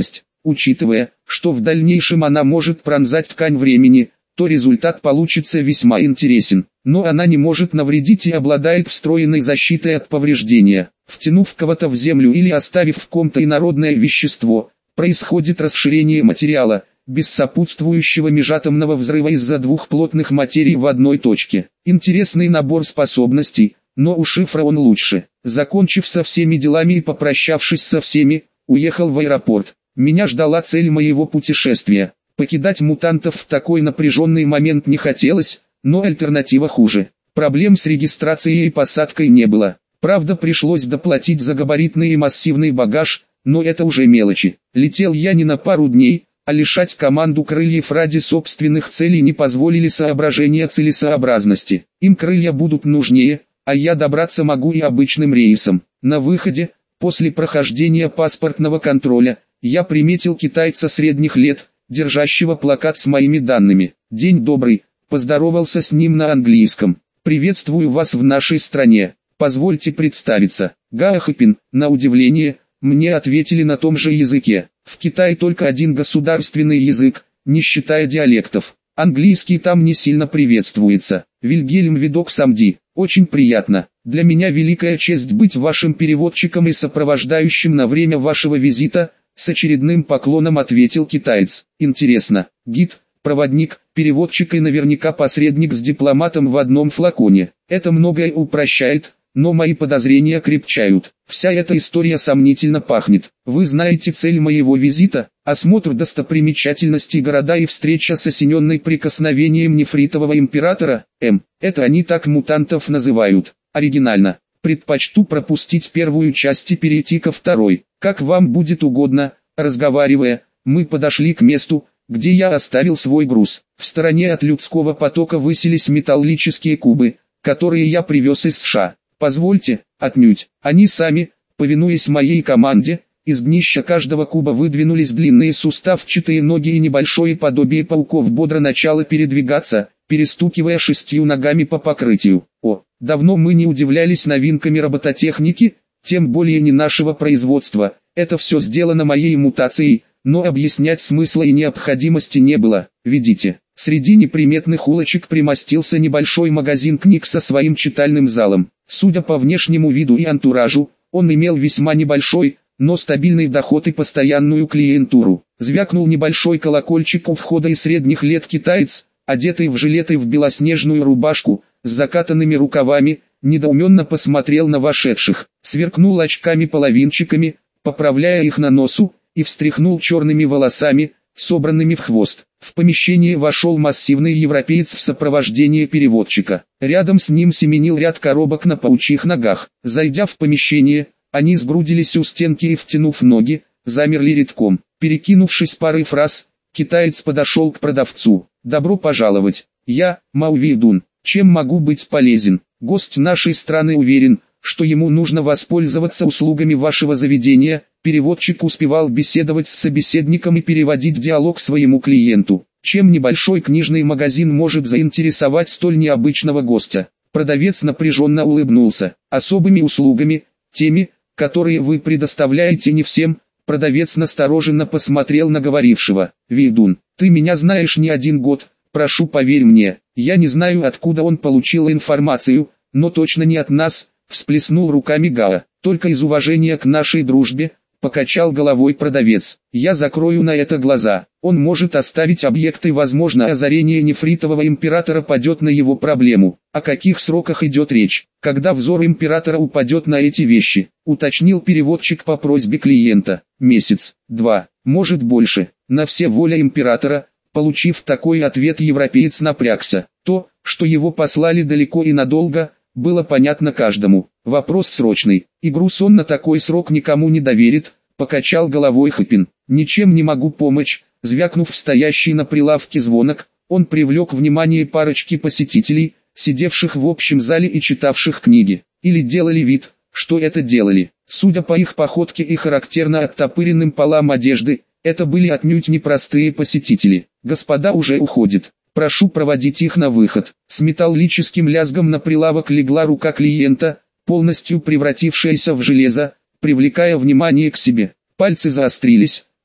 Учитывая, что в дальнейшем она может пронзать ткань времени, то результат получится весьма интересен. Но она не может навредить и обладает встроенной защитой от повреждения. Втянув кого-то в землю или оставив в ком-то инородное вещество, происходит расширение материала, без сопутствующего межатомного взрыва из-за двух плотных материй в одной точке. Интересный набор способностей, но у шифра он лучше. Закончив со всеми делами и попрощавшись со всеми, уехал в аэропорт. Меня ждала цель моего путешествия. Покидать мутантов в такой напряженный момент не хотелось, но альтернатива хуже. Проблем с регистрацией и посадкой не было. Правда, пришлось доплатить за габаритный и массивный багаж, но это уже мелочи. Летел я не на пару дней, а лишать команду крыльев ради собственных целей не позволили соображения целесообразности. Им крылья будут нужнее, а я добраться могу и обычным рейсом. На выходе, после прохождения паспортного контроля, я приметил китайца средних лет, держащего плакат с моими данными. «День добрый», поздоровался с ним на английском. «Приветствую вас в нашей стране. Позвольте представиться». Гао Хэпин. На удивление, мне ответили на том же языке. В Китае только один государственный язык, не считая диалектов. Английский там не сильно приветствуется. Вильгельм Видок Самди. Очень приятно. Для меня великая честь быть вашим переводчиком и сопровождающим на время вашего визита. С очередным поклоном ответил китаец. Интересно, гид, проводник, переводчик и наверняка посредник с дипломатом в одном флаконе. Это многое упрощает, но мои подозрения крепчают. Вся эта история сомнительно пахнет. Вы знаете цель моего визита? Осмотр достопримечательностей города и встреча с осененной прикосновением нефритового императора? Это они так мутантов называют. Оригинально. Предпочту пропустить первую часть и перейти ко второй. Как вам будет угодно. Разговаривая, мы подошли к месту, где я оставил свой груз. В стороне от людского потока высились металлические кубы, которые я привез из США. Позвольте, отнюдь. Они сами, повинуясь моей команде, из днища каждого куба выдвинулись длинные суставчатые ноги и небольшое подобие пауков бодро начало передвигаться, перестукивая 6 ногами по покрытию. Давно мы не удивлялись новинками робототехники, тем более не нашего производства. Это все сделано моей мутацией, но объяснять смысла и необходимости не было. Видите, среди неприметных улочек примостился небольшой магазин книг со своим читальным залом. Судя по внешнему виду и антуражу, он имел весьма небольшой, но стабильный доход и постоянную клиентуру. Звякнул небольшой колокольчик у входа и средних лет китаец, одетый в жилет и в белоснежную рубашку, с закатанными рукавами, недоуменно посмотрел на вошедших, сверкнул очками-половинчиками, поправляя их на носу, и встряхнул черными волосами, собранными в хвост. В помещение вошел массивный европеец в сопровождении переводчика. Рядом с ним семенил ряд коробок на паучьих ногах. Зайдя в помещение, они сгрудились у стенки и, втянув ноги, замерли рядком. Перекинувшись парой фраз, китаец подошел к продавцу. «Добро пожаловать. Я, Мао Вейдун. Чем могу быть полезен? Гость нашей страны уверен, что ему нужно воспользоваться услугами вашего заведения». Переводчик успевал беседовать с собеседником и переводить диалог своему клиенту. Чем небольшой книжный магазин может заинтересовать столь необычного гостя? Продавец напряженно улыбнулся. Особыми услугами, теми, которые вы предоставляете не всем. Продавец настороженно посмотрел на говорившего. «Вейдун, ты меня знаешь не один год, прошу поверь мне. Я не знаю, откуда он получил информацию, но точно не от нас», всплеснул руками Гао. «Только из уважения к нашей дружбе», покачал головой продавец. «Я закрою на это глаза. Он может оставить объект и, возможно, озарение нефритового императора падет на его проблему. О каких сроках идет речь? Когда взор императора упадет на эти вещи?» Уточнил переводчик по просьбе клиента. «Месяц, 2, может больше. На все воля императора». Получив такой ответ, европеец напрягся. То, что его послали далеко и надолго, было понятно каждому. Вопрос срочный. Игрус он на такой срок никому не доверит, покачал головой Хэпин. «Ничем не могу помочь». Звякнув в стоящий на прилавке звонок, он привлек внимание парочки посетителей, сидевших в общем зале и читавших книги. Или делали вид, что это делали. Судя по их походке и характерно оттопыренным полам одежды, это были отнюдь непростые посетители. «Господа уже уходят. Прошу проводить их на выход». С металлическим лязгом на прилавок легла рука клиента, полностью превратившаяся в железо, привлекая внимание к себе. Пальцы заострились,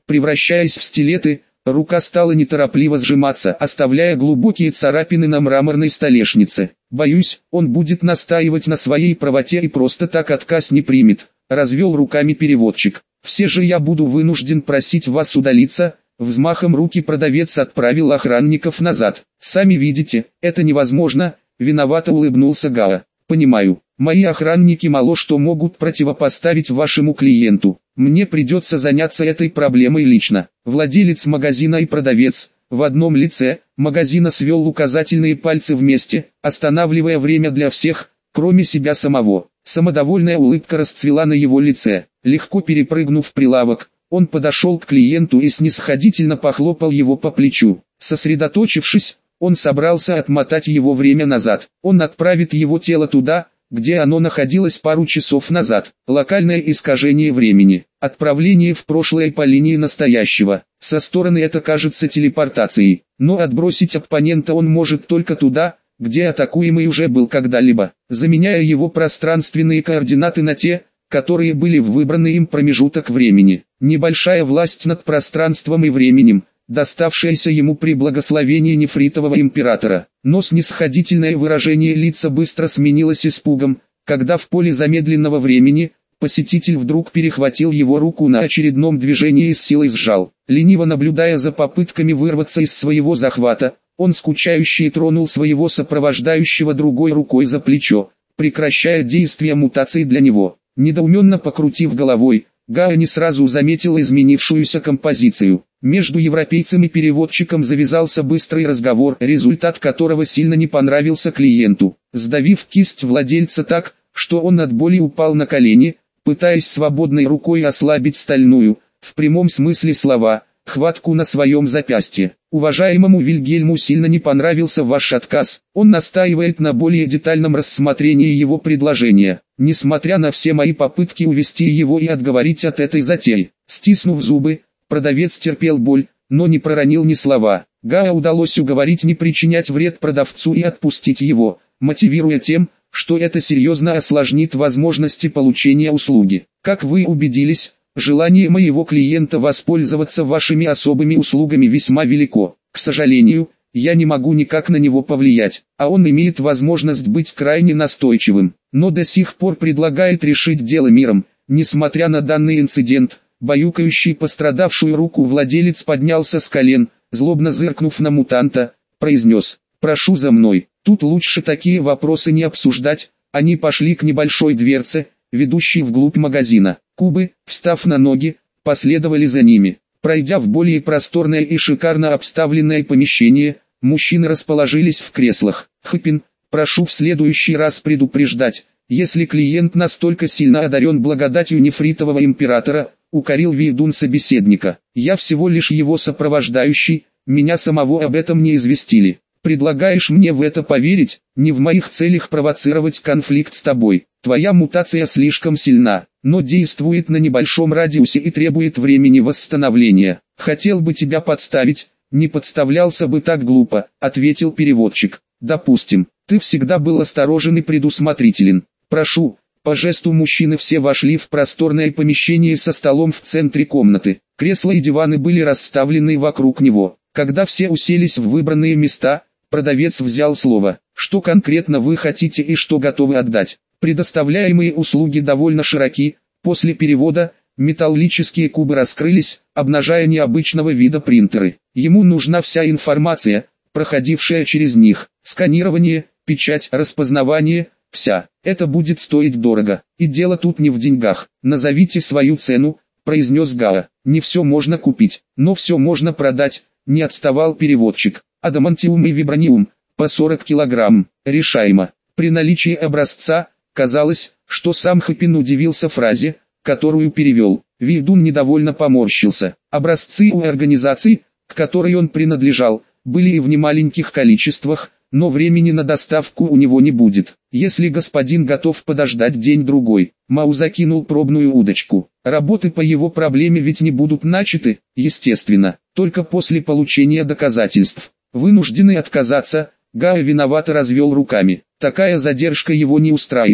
Превращаясь в стилеты, рука стала неторопливо сжиматься, оставляя глубокие царапины на мраморной столешнице. «Боюсь, он будет настаивать на своей правоте и просто так отказ не примет», — развел руками переводчик. «Все же я буду вынужден просить вас удалиться». Взмахом руки продавец отправил охранников назад. «Сами видите, это невозможно», — виновато улыбнулся Гао. «Понимаю, мои охранники мало что могут противопоставить вашему клиенту. Мне придется заняться этой проблемой лично». Владелец магазина и продавец, в одном лице, магазина свел указательные пальцы вместе, останавливая время для всех, кроме себя самого. Самодовольная улыбка расцвела на его лице. Легко перепрыгнув прилавок, он подошел к клиенту и снисходительно похлопал его по плечу. Сосредоточившись, он собрался отмотать его время назад. Он отправит его тело туда, где оно находилось пару часов назад. Локальное искажение времени. Отправление в прошлое по линии настоящего. Со стороны это кажется телепортацией. Но отбросить оппонента он может только туда, где атакуемый уже был когда-либо, заменяя его пространственные координаты на те, которые были в выбранный им промежуток времени. Небольшая власть над пространством и временем, доставшаяся ему при благословении нефритового императора. Но снисходительное выражение лица быстро сменилось испугом, когда в поле замедленного времени посетитель вдруг перехватил его руку на очередном движении и с силой сжал. Лениво наблюдая за попытками вырваться из своего захвата, он скучающе тронул своего сопровождающего другой рукой за плечо, прекращая действие мутации для него. Недоуменно покрутив головой, Гао не сразу заметил изменившуюся композицию. Между европейцем и переводчиком завязался быстрый разговор, результат которого сильно не понравился клиенту. Сдавив кисть владельца так, что он от боли упал на колени, пытаясь свободной рукой ослабить стальную, в прямом смысле слова, хватку на своем запястье. Уважаемому Вильгельму сильно не понравился ваш отказ. Он настаивает на более детальном рассмотрении его предложения. Несмотря на все мои попытки увести его и отговорить от этой затеи, стиснув зубы, продавец терпел боль, но не проронил ни слова. Гао удалось уговорить не причинять вред продавцу и отпустить его, мотивируя тем, что это серьезно осложнит возможности получения услуги. Как вы убедились, желание моего клиента воспользоваться вашими особыми услугами весьма велико. К сожалению, я не могу никак на него повлиять, а он имеет возможность быть крайне настойчивым, но до сих пор предлагает решить дело миром. Несмотря на данный инцидент, баюкающий пострадавшую руку владелец поднялся с колен, злобно зыркнув на мутанта, произнес: «Прошу за мной». Тут лучше такие вопросы не обсуждать. Они пошли к небольшой дверце, ведущей вглубь магазина. Кубы, встав на ноги, последовали за ними. Пройдя в более просторное и шикарно обставленное помещение, мужчины расположились в креслах. «Хэппин, прошу в следующий раз предупреждать, если клиент настолько сильно одарен благодатью нефритового императора», укорил Вейдун собеседника. «Я всего лишь его сопровождающий, меня самого об этом не известили. Предлагаешь мне в это поверить? Не в моих целях провоцировать конфликт с тобой. Твоя мутация слишком сильна, но действует на небольшом радиусе и требует времени восстановления. Хотел бы тебя подставить, не подставлялся бы так глупо», — ответил переводчик. «Допустим, ты всегда был осторожен и предусмотрителен. Прошу». По жесту мужчины все вошли в просторное помещение со столом в центре комнаты. Кресла и диваны были расставлены вокруг него. Когда все уселись в выбранные места, продавец взял слово. «Что конкретно вы хотите и что готовы отдать?» Предоставляемые услуги довольно широки. После перевода, металлические кубы раскрылись, обнажая необычного вида принтеры. Ему нужна вся информация, проходившая через них. Сканирование, печать, распознавание, вся. Это будет стоить дорого. И дело тут не в деньгах. «Назовите свою цену», — произнес Гао. «Не все можно купить, но все можно продать», — не отставал переводчик. «Адамантиум и вибраниум, по 40 килограмм, решаемо». При наличии образца, казалось, что сам Хэппин удивился фразе, которую перевел. Вейдун недовольно поморщился. Образцы у организации, к которой он принадлежал, были и в немаленьких количествах, но времени на доставку у него не будет. Если господин готов подождать день-другой, Мау закинул пробную удочку. Работы по его проблеме ведь не будут начаты, естественно, только после получения доказательств. Вынужденный отказаться, Гао виновато развел руками. Такая задержка его не устраивает.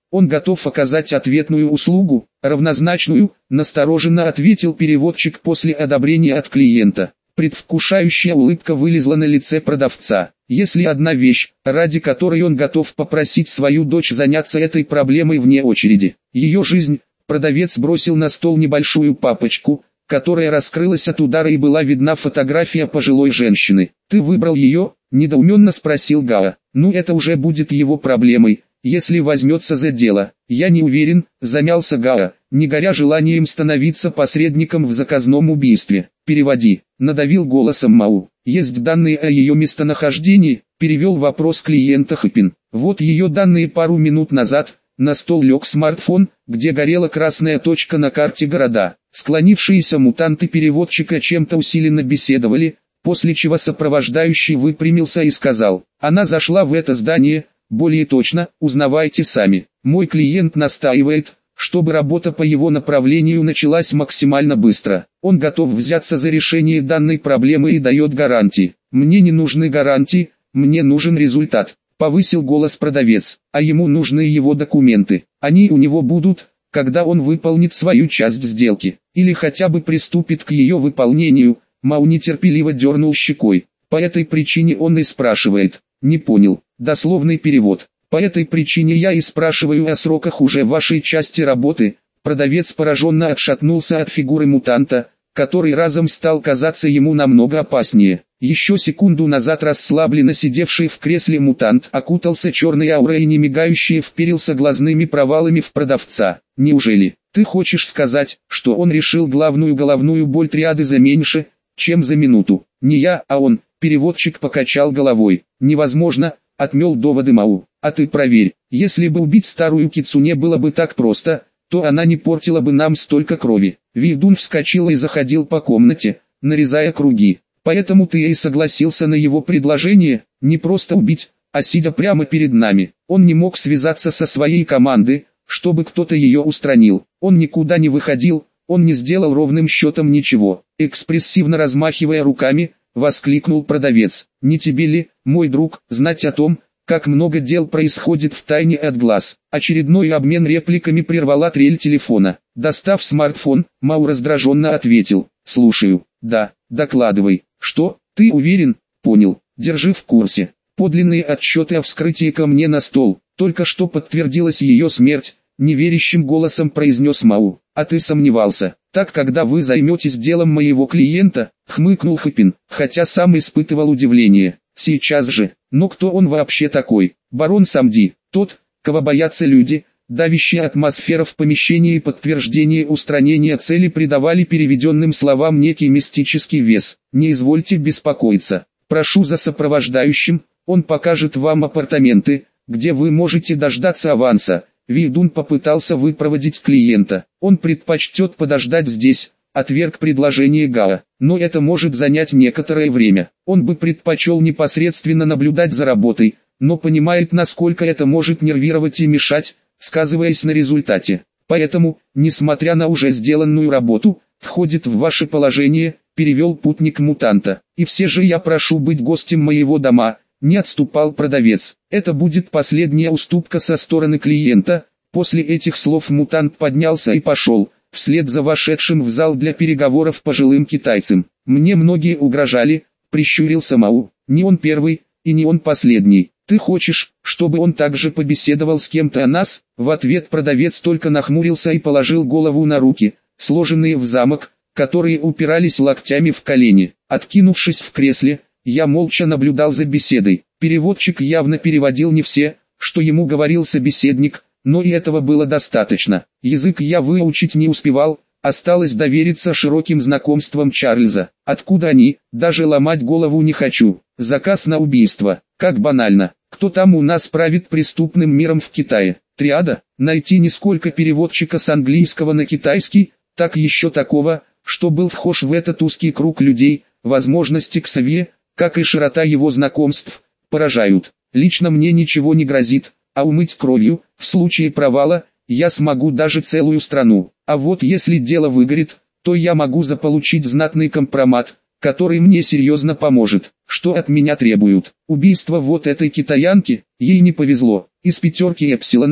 Он готов оказать ответную услугу, равнозначную, настороженно ответил переводчик после одобрения от клиента. Предвкушающая улыбка вылезла на лице продавца. Если одна вещь, ради которой он готов попросить свою дочь заняться этой проблемой вне очереди, ее жизнь, продавец бросил на стол небольшую папочку, которая раскрылась от удара и была видна фотография пожилой женщины. «Ты выбрал ее?» – недоуменно спросил Гао. «Ну это уже будет его проблемой, если возьмется за дело». «Я не уверен», – замялся Гао, не горя желанием становиться посредником в заказном убийстве. «Переводи», – надавил голосом Мау. «Есть данные о ее местонахождении?» – перевел вопрос клиента Хэпин. «Вот ее данные пару минут назад». На стол лег смартфон, где горела красная точка на карте города. Склонившиеся мутанты переводчика чем-то усиленно беседовали, после чего сопровождающий выпрямился и сказал: «Она зашла в это здание, более точно, узнавайте сами. Мой клиент настаивает, чтобы работа по его направлению началась максимально быстро. Он готов взяться за решение данной проблемы и дает гарантии. Мне не нужны гарантии, мне нужен результат». Повысил голос продавец, а ему нужны его документы. Они у него будут, когда он выполнит свою часть сделки, или хотя бы приступит к ее выполнению. Мау нетерпеливо дернул щекой. По этой причине он и спрашивает. Не понял. Дословный перевод. По этой причине я и спрашиваю о сроках уже вашей части работы. Продавец пораженно отшатнулся от фигуры мутанта, который разом стал казаться ему намного опаснее. Еще секунду назад расслабленно сидевший в кресле мутант окутался черной аурой и немигающий вперился глазными провалами в продавца. «Неужели ты хочешь сказать, что он решил главную головную боль триады за меньше, чем за минуту?» «Не я, а он», — переводчик покачал головой. «Невозможно», — отмел доводы Мау. «А ты проверь, если бы убить старую кицуне было бы так просто, то она не портила бы нам столько крови». Вейдун вскочил и заходил по комнате, нарезая круги. «Поэтому ты и согласился на его предложение, не просто убить, а сидя прямо перед нами. Он не мог связаться со своей командой, чтобы кто-то ее устранил. Он никуда не выходил, он не сделал ровным счетом ничего». Экспрессивно размахивая руками, воскликнул продавец. «Не тебе ли, мой друг, знать о том, как много дел происходит в тайне от глаз?» Очередной обмен репликами прервала трель телефона. Достав смартфон, Мау раздраженно ответил: «Слушаю». «Да, докладывай». «Что, ты уверен?» «Понял, держи в курсе. Подлинные отчеты о вскрытии ко мне на стол. Только что подтвердилась ее смерть», — неверящим голосом произнес Мау. «А ты сомневался. Так когда вы займетесь делом моего клиента?» — хмыкнул Хэпин, хотя сам испытывал удивление. «Сейчас же. Но кто он вообще такой?» «Барон Самди, тот, кого боятся люди». Давящая атмосфера в помещении и подтверждение устранения цели придавали переведенным словам некий мистический вес. «Не извольте беспокоиться. Прошу за сопровождающим, он покажет вам апартаменты, где вы можете дождаться аванса». Вейдун попытался выпроводить клиента. «Он предпочтет подождать здесь», — отверг предложение Гао. «Но это может занять некоторое время. Он бы предпочел непосредственно наблюдать за работой, но понимает, насколько это может нервировать и мешать, сказываясь на результате. Поэтому, несмотря на уже сделанную работу, входит в ваше положение», — перевел путник мутанта. «И все же я прошу быть гостем моего дома», — не отступал продавец. «Это будет последняя уступка со стороны клиента». После этих слов мутант поднялся и пошел, вслед за вошедшим в зал для переговоров пожилым китайцем. «Мне многие угрожали», — прищурился Мау. «Не он первый, и не он последний. Ты хочешь, чтобы он также побеседовал с кем-то о нас?» В ответ продавец только нахмурился и положил голову на руки, сложенные в замок, которые упирались локтями в колени. Откинувшись в кресле, я молча наблюдал за беседой. Переводчик явно переводил не все, что ему говорил собеседник, но и этого было достаточно. Язык я выучить не успевал, осталось довериться широким знакомствам Чарльза. Откуда они, даже ломать голову не хочу. Заказ на убийство. Как банально. Кто там у нас правит преступным миром в Китае? Триада? Найти не сколько переводчика с английского на китайский, так еще такого, что был вхож в этот узкий круг людей. Возможности Ксавье, как и широта его знакомств, поражают. Лично мне ничего не грозит, а умыть кровью, в случае провала, я смогу даже целую страну. А вот если дело выгорит, то я могу заполучить знатный компромат, который мне серьезно поможет. Что от меня требуют? Убийство вот этой китаянки, ей не повезло. Из 5 эпсилонов,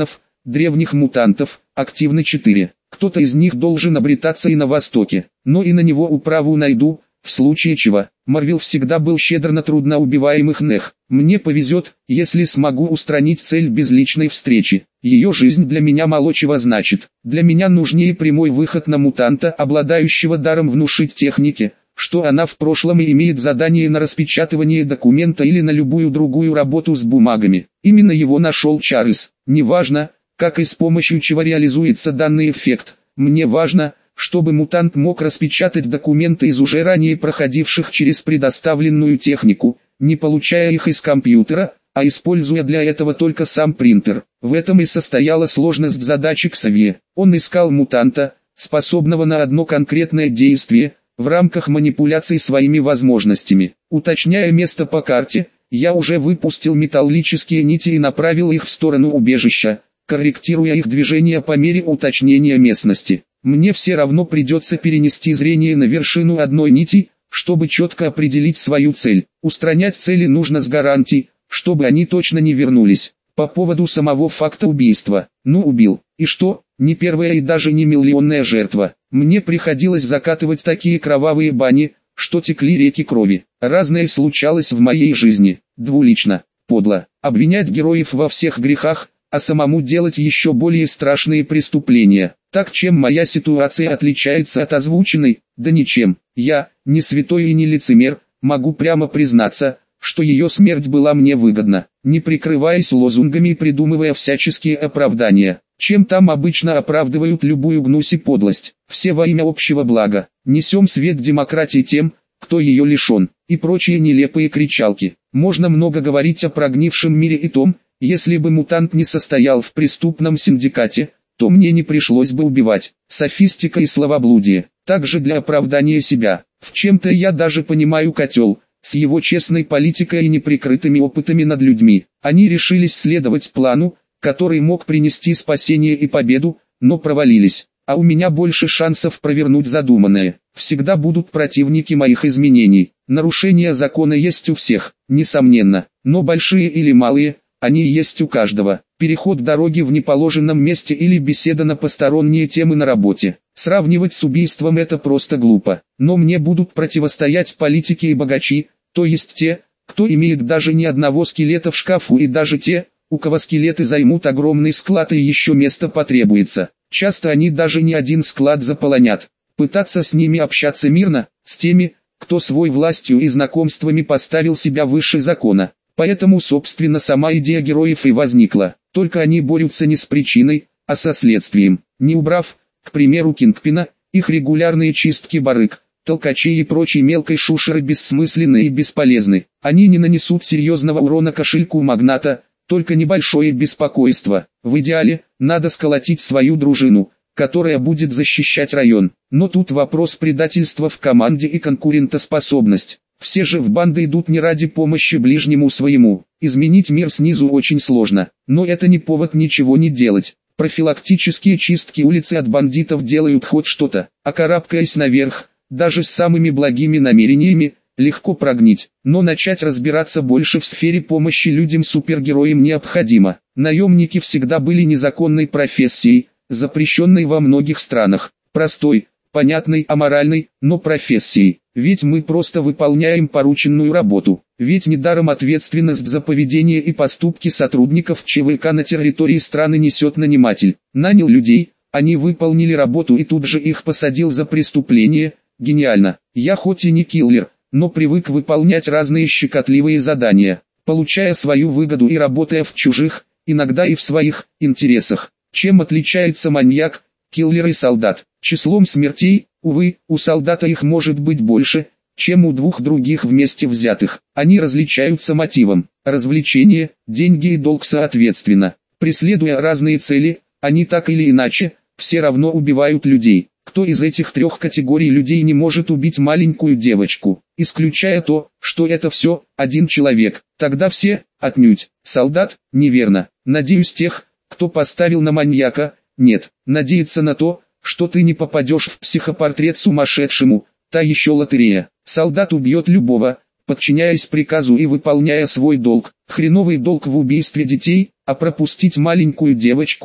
древних мутантов, активны 4. Кто-то из них должен обретаться и на Востоке, но и на него управу найду, в случае чего. Марвел всегда был щедр на трудноубиваемых нех. Мне повезет, если смогу устранить цель без личной встречи. Ее жизнь для меня мало чего значит. Для меня нужнее прямой выход на мутанта, обладающего даром внушить технике, что она в прошлом и имеет задание на распечатывание документа или на любую другую работу с бумагами. Именно его нашел Чарльз. Неважно, как и с помощью чего реализуется данный эффект. Мне важно, чтобы мутант мог распечатать документы из уже ранее проходивших через предоставленную технику, не получая их из компьютера, а используя для этого только сам принтер. В этом и состояла сложность задачи Ксавье. Он искал мутанта, способного на одно конкретное действие, в рамках манипуляций своими возможностями. Уточняя место по карте, я уже выпустил металлические нити и направил их в сторону убежища, корректируя их движение по мере уточнения местности. Мне все равно придется перенести зрение на вершину одной нити, чтобы четко определить свою цель. Устранять цели нужно с гарантией, чтобы они точно не вернулись. По поводу самого факта убийства. Ну убил. И что? Не первая и даже не миллионная жертва. Мне приходилось закатывать такие кровавые бани, что текли реки крови. Разное случалось в моей жизни. Двулично. Подло. Обвинять героев во всех грехах, а самому делать еще более страшные преступления. Так чем моя ситуация отличается от озвученной? Да ничем. Я, не святой и не лицемер, могу прямо признаться, что ее смерть была мне выгодна, не прикрываясь лозунгами и придумывая всяческие оправдания. Чем там обычно оправдывают любую гнусь и подлость. Все во имя общего блага. Несем свет демократии тем, кто ее лишен. И прочие нелепые кричалки. Можно много говорить о прогнившем мире и том, если бы мутант не состоял в преступном синдикате, то мне не пришлось бы убивать. Софистика и словоблудие. Также для оправдания себя. В чем-то я даже понимаю котел, с его честной политикой и неприкрытыми опытами над людьми. Они решились следовать плану, который мог принести спасение и победу, но провалились. А у меня больше шансов провернуть задуманное. Всегда будут противники моих изменений. Нарушения закона есть у всех, несомненно, но большие или малые, они есть у каждого. Переход дороги в неположенном месте или беседа на посторонние темы на работе. Сравнивать с убийством это просто глупо. Но мне будут противостоять политики и богачи, то есть те, кто имеет даже не одного скелета в шкафу, и даже те, у кого скелеты займут огромный склад и еще место потребуется. Часто они даже не один склад заполонят. Пытаться с ними общаться мирно, с теми, кто свой властью и знакомствами поставил себя выше закона. Поэтому собственно сама идея героев и возникла. Только они борются не с причиной, а со следствием. Не убрав, к примеру, Кингпина, их регулярные чистки барыг, толкачей и прочей мелкой шушеры бессмысленны и бесполезны. Они не нанесут серьезного урона кошельку магната, только небольшое беспокойство. В идеале, надо сколотить свою дружину, которая будет защищать район. Но тут вопрос предательства в команде и конкурентоспособность. Все же в банды идут не ради помощи ближнему своему. Изменить мир снизу очень сложно, но это не повод ничего не делать. Профилактические чистки улицы от бандитов делают хоть что-то, а карабкаясь наверх, даже с самыми благими намерениями, легко прогнить. Но начать разбираться больше в сфере помощи людям-супергероям необходимо. Наемники всегда были незаконной профессией, запрещенной во многих странах. Простой, понятной, аморальной, но профессией. Ведь мы просто выполняем порученную работу. Ведь недаром ответственность за поведение и поступки сотрудников ЧВК на территории страны несет наниматель. Нанял людей, они выполнили работу и тут же их посадил за преступление. Гениально. Я хоть и не киллер, но привык выполнять разные щекотливые задания, получая свою выгоду и работая в чужих, иногда и в своих, интересах. Чем отличается маньяк, киллер и солдат? Числом смертей, увы, у солдата их может быть больше, чем у двух других вместе взятых. Они различаются мотивом, развлечение, деньги и долг соответственно. Преследуя разные цели, они так или иначе, все равно убивают людей. Кто из этих трех категорий людей не может убить маленькую девочку, исключая то, что это все один человек? Тогда все, отнюдь. Солдат, неверно. Надеюсь, тех, кто поставил на маньяка, нет. Надеяться на то, что ты не попадешь в психопортрет сумасшедшему, та еще лотерея. Солдат убьет любого, подчиняясь приказу и выполняя свой долг. Хреновый долг в убийстве детей, а пропустить маленькую девочку,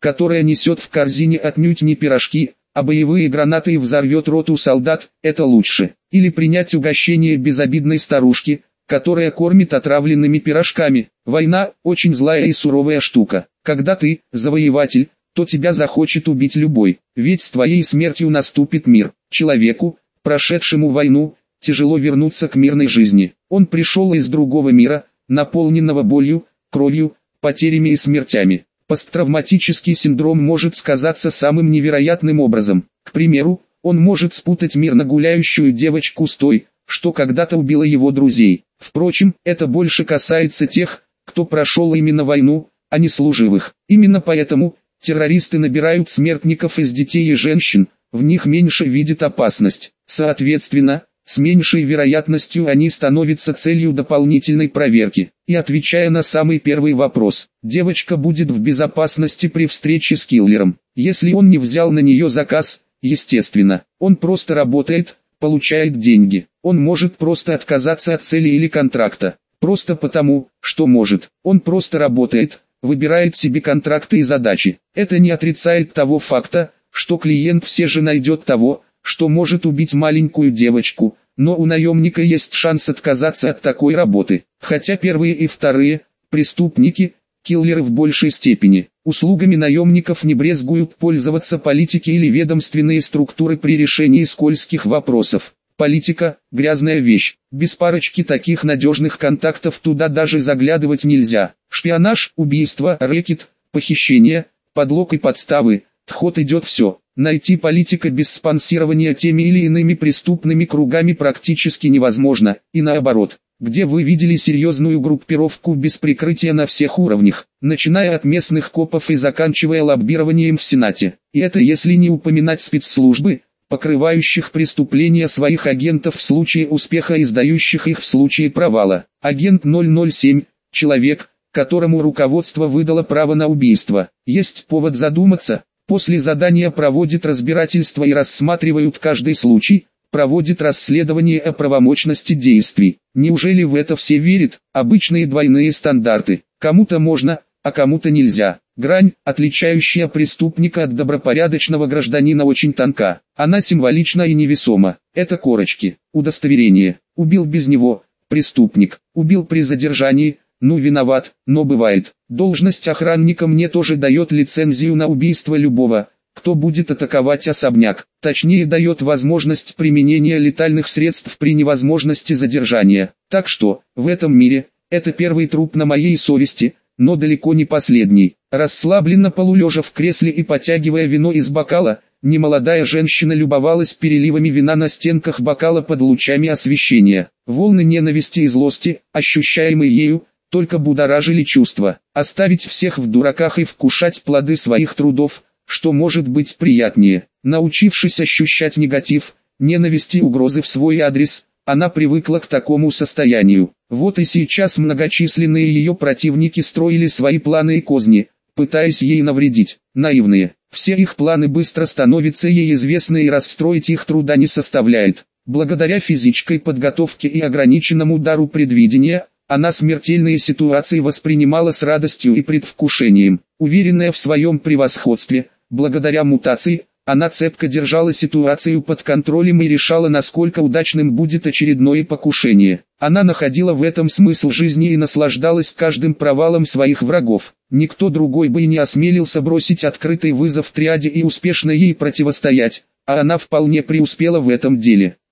которая несет в корзине отнюдь не пирожки, а боевые гранаты и взорвет роту солдат, это лучше. Или принять угощение безобидной старушки, которая кормит отравленными пирожками. Война – очень злая и суровая штука. Когда ты – завоеватель, то тебя захочет убить любой, ведь с твоей смертью наступит мир. Человеку, прошедшему войну, тяжело вернуться к мирной жизни. Он пришел из другого мира, наполненного болью, кровью, потерями и смертями. Посттравматический синдром может сказаться самым невероятным образом. К примеру, он может спутать мирно гуляющую девочку с той, что когда-то убила его друзей. Впрочем, это больше касается тех, кто прошел именно войну, а не служивых. Именно поэтому террористы набирают смертников из детей и женщин, в них меньше видят опасность. Соответственно, с меньшей вероятностью они становятся целью дополнительной проверки. И отвечая на самый первый вопрос, девочка будет в безопасности при встрече с киллером. Если он не взял на нее заказ, естественно, он просто работает, получает деньги. Он может просто отказаться от цели или контракта. Просто потому, что может. Он просто работает, выбирает себе контракты и задачи. Это не отрицает того факта, что клиент все же найдет того, что может убить маленькую девочку, но у наемника есть шанс отказаться от такой работы. Хотя первые и вторые, преступники, киллеры в большей степени, услугами наемников не брезгуют пользоваться политики или ведомственные структуры при решении скользких вопросов. Политика – грязная вещь, без парочки таких надежных контактов туда даже заглядывать нельзя. Шпионаж, убийство, рэкет, похищение, подлог и подставы, в ход идет все. Найти политика без спонсирования теми или иными преступными кругами практически невозможно, и наоборот. Где вы видели серьезную группировку без прикрытия на всех уровнях, начиная от местных копов и заканчивая лоббированием в Сенате. И это если не упоминать спецслужбы, покрывающих преступления своих агентов в случае успеха и сдающих их в случае провала. Агент 007 – человек, которому руководство выдало право на убийство. Есть повод задуматься. После задания проводит разбирательство и рассматривают каждый случай, проводит расследование о правомочности действий. Неужели в это все верят? Обычные двойные стандарты. Кому-то можно, а кому-то нельзя. Грань, отличающая преступника от добропорядочного гражданина, очень тонка. Она символична и невесома. Это корочки, удостоверение. Убил без него, преступник. Убил при задержании, ну виноват, но бывает. Должность охранника мне тоже дает лицензию на убийство любого, кто будет атаковать особняк. Точнее, дает возможность применения летальных средств при невозможности задержания. Так что, в этом мире, это первый труп на моей совести, но далеко не последний. Расслабленно полулежа в кресле и потягивая вино из бокала, немолодая женщина любовалась переливами вина на стенках бокала под лучами освещения. Волны ненависти и злости, ощущаемые ею, только будоражили чувства. Оставить всех в дураках и вкушать плоды своих трудов, что может быть приятнее. Научившись ощущать негатив, ненависть и угрозы в свой адрес, она привыкла к такому состоянию. Вот и сейчас многочисленные ее противники строили свои планы и козни, пытаясь ей навредить. Наивные. Все их планы быстро становятся ей известны, и расстроить их труда не составляет. Благодаря физической подготовке и ограниченному дару предвидения, она смертельные ситуации воспринимала с радостью и предвкушением. Уверенная в своем превосходстве, благодаря мутации, она цепко держала ситуацию под контролем и решала, насколько удачным будет очередное покушение. Она находила в этом смысл жизни и наслаждалась каждым провалом своих врагов. Никто другой бы и не осмелился бросить открытый вызов триаде и успешно ей противостоять, а она вполне преуспела в этом деле.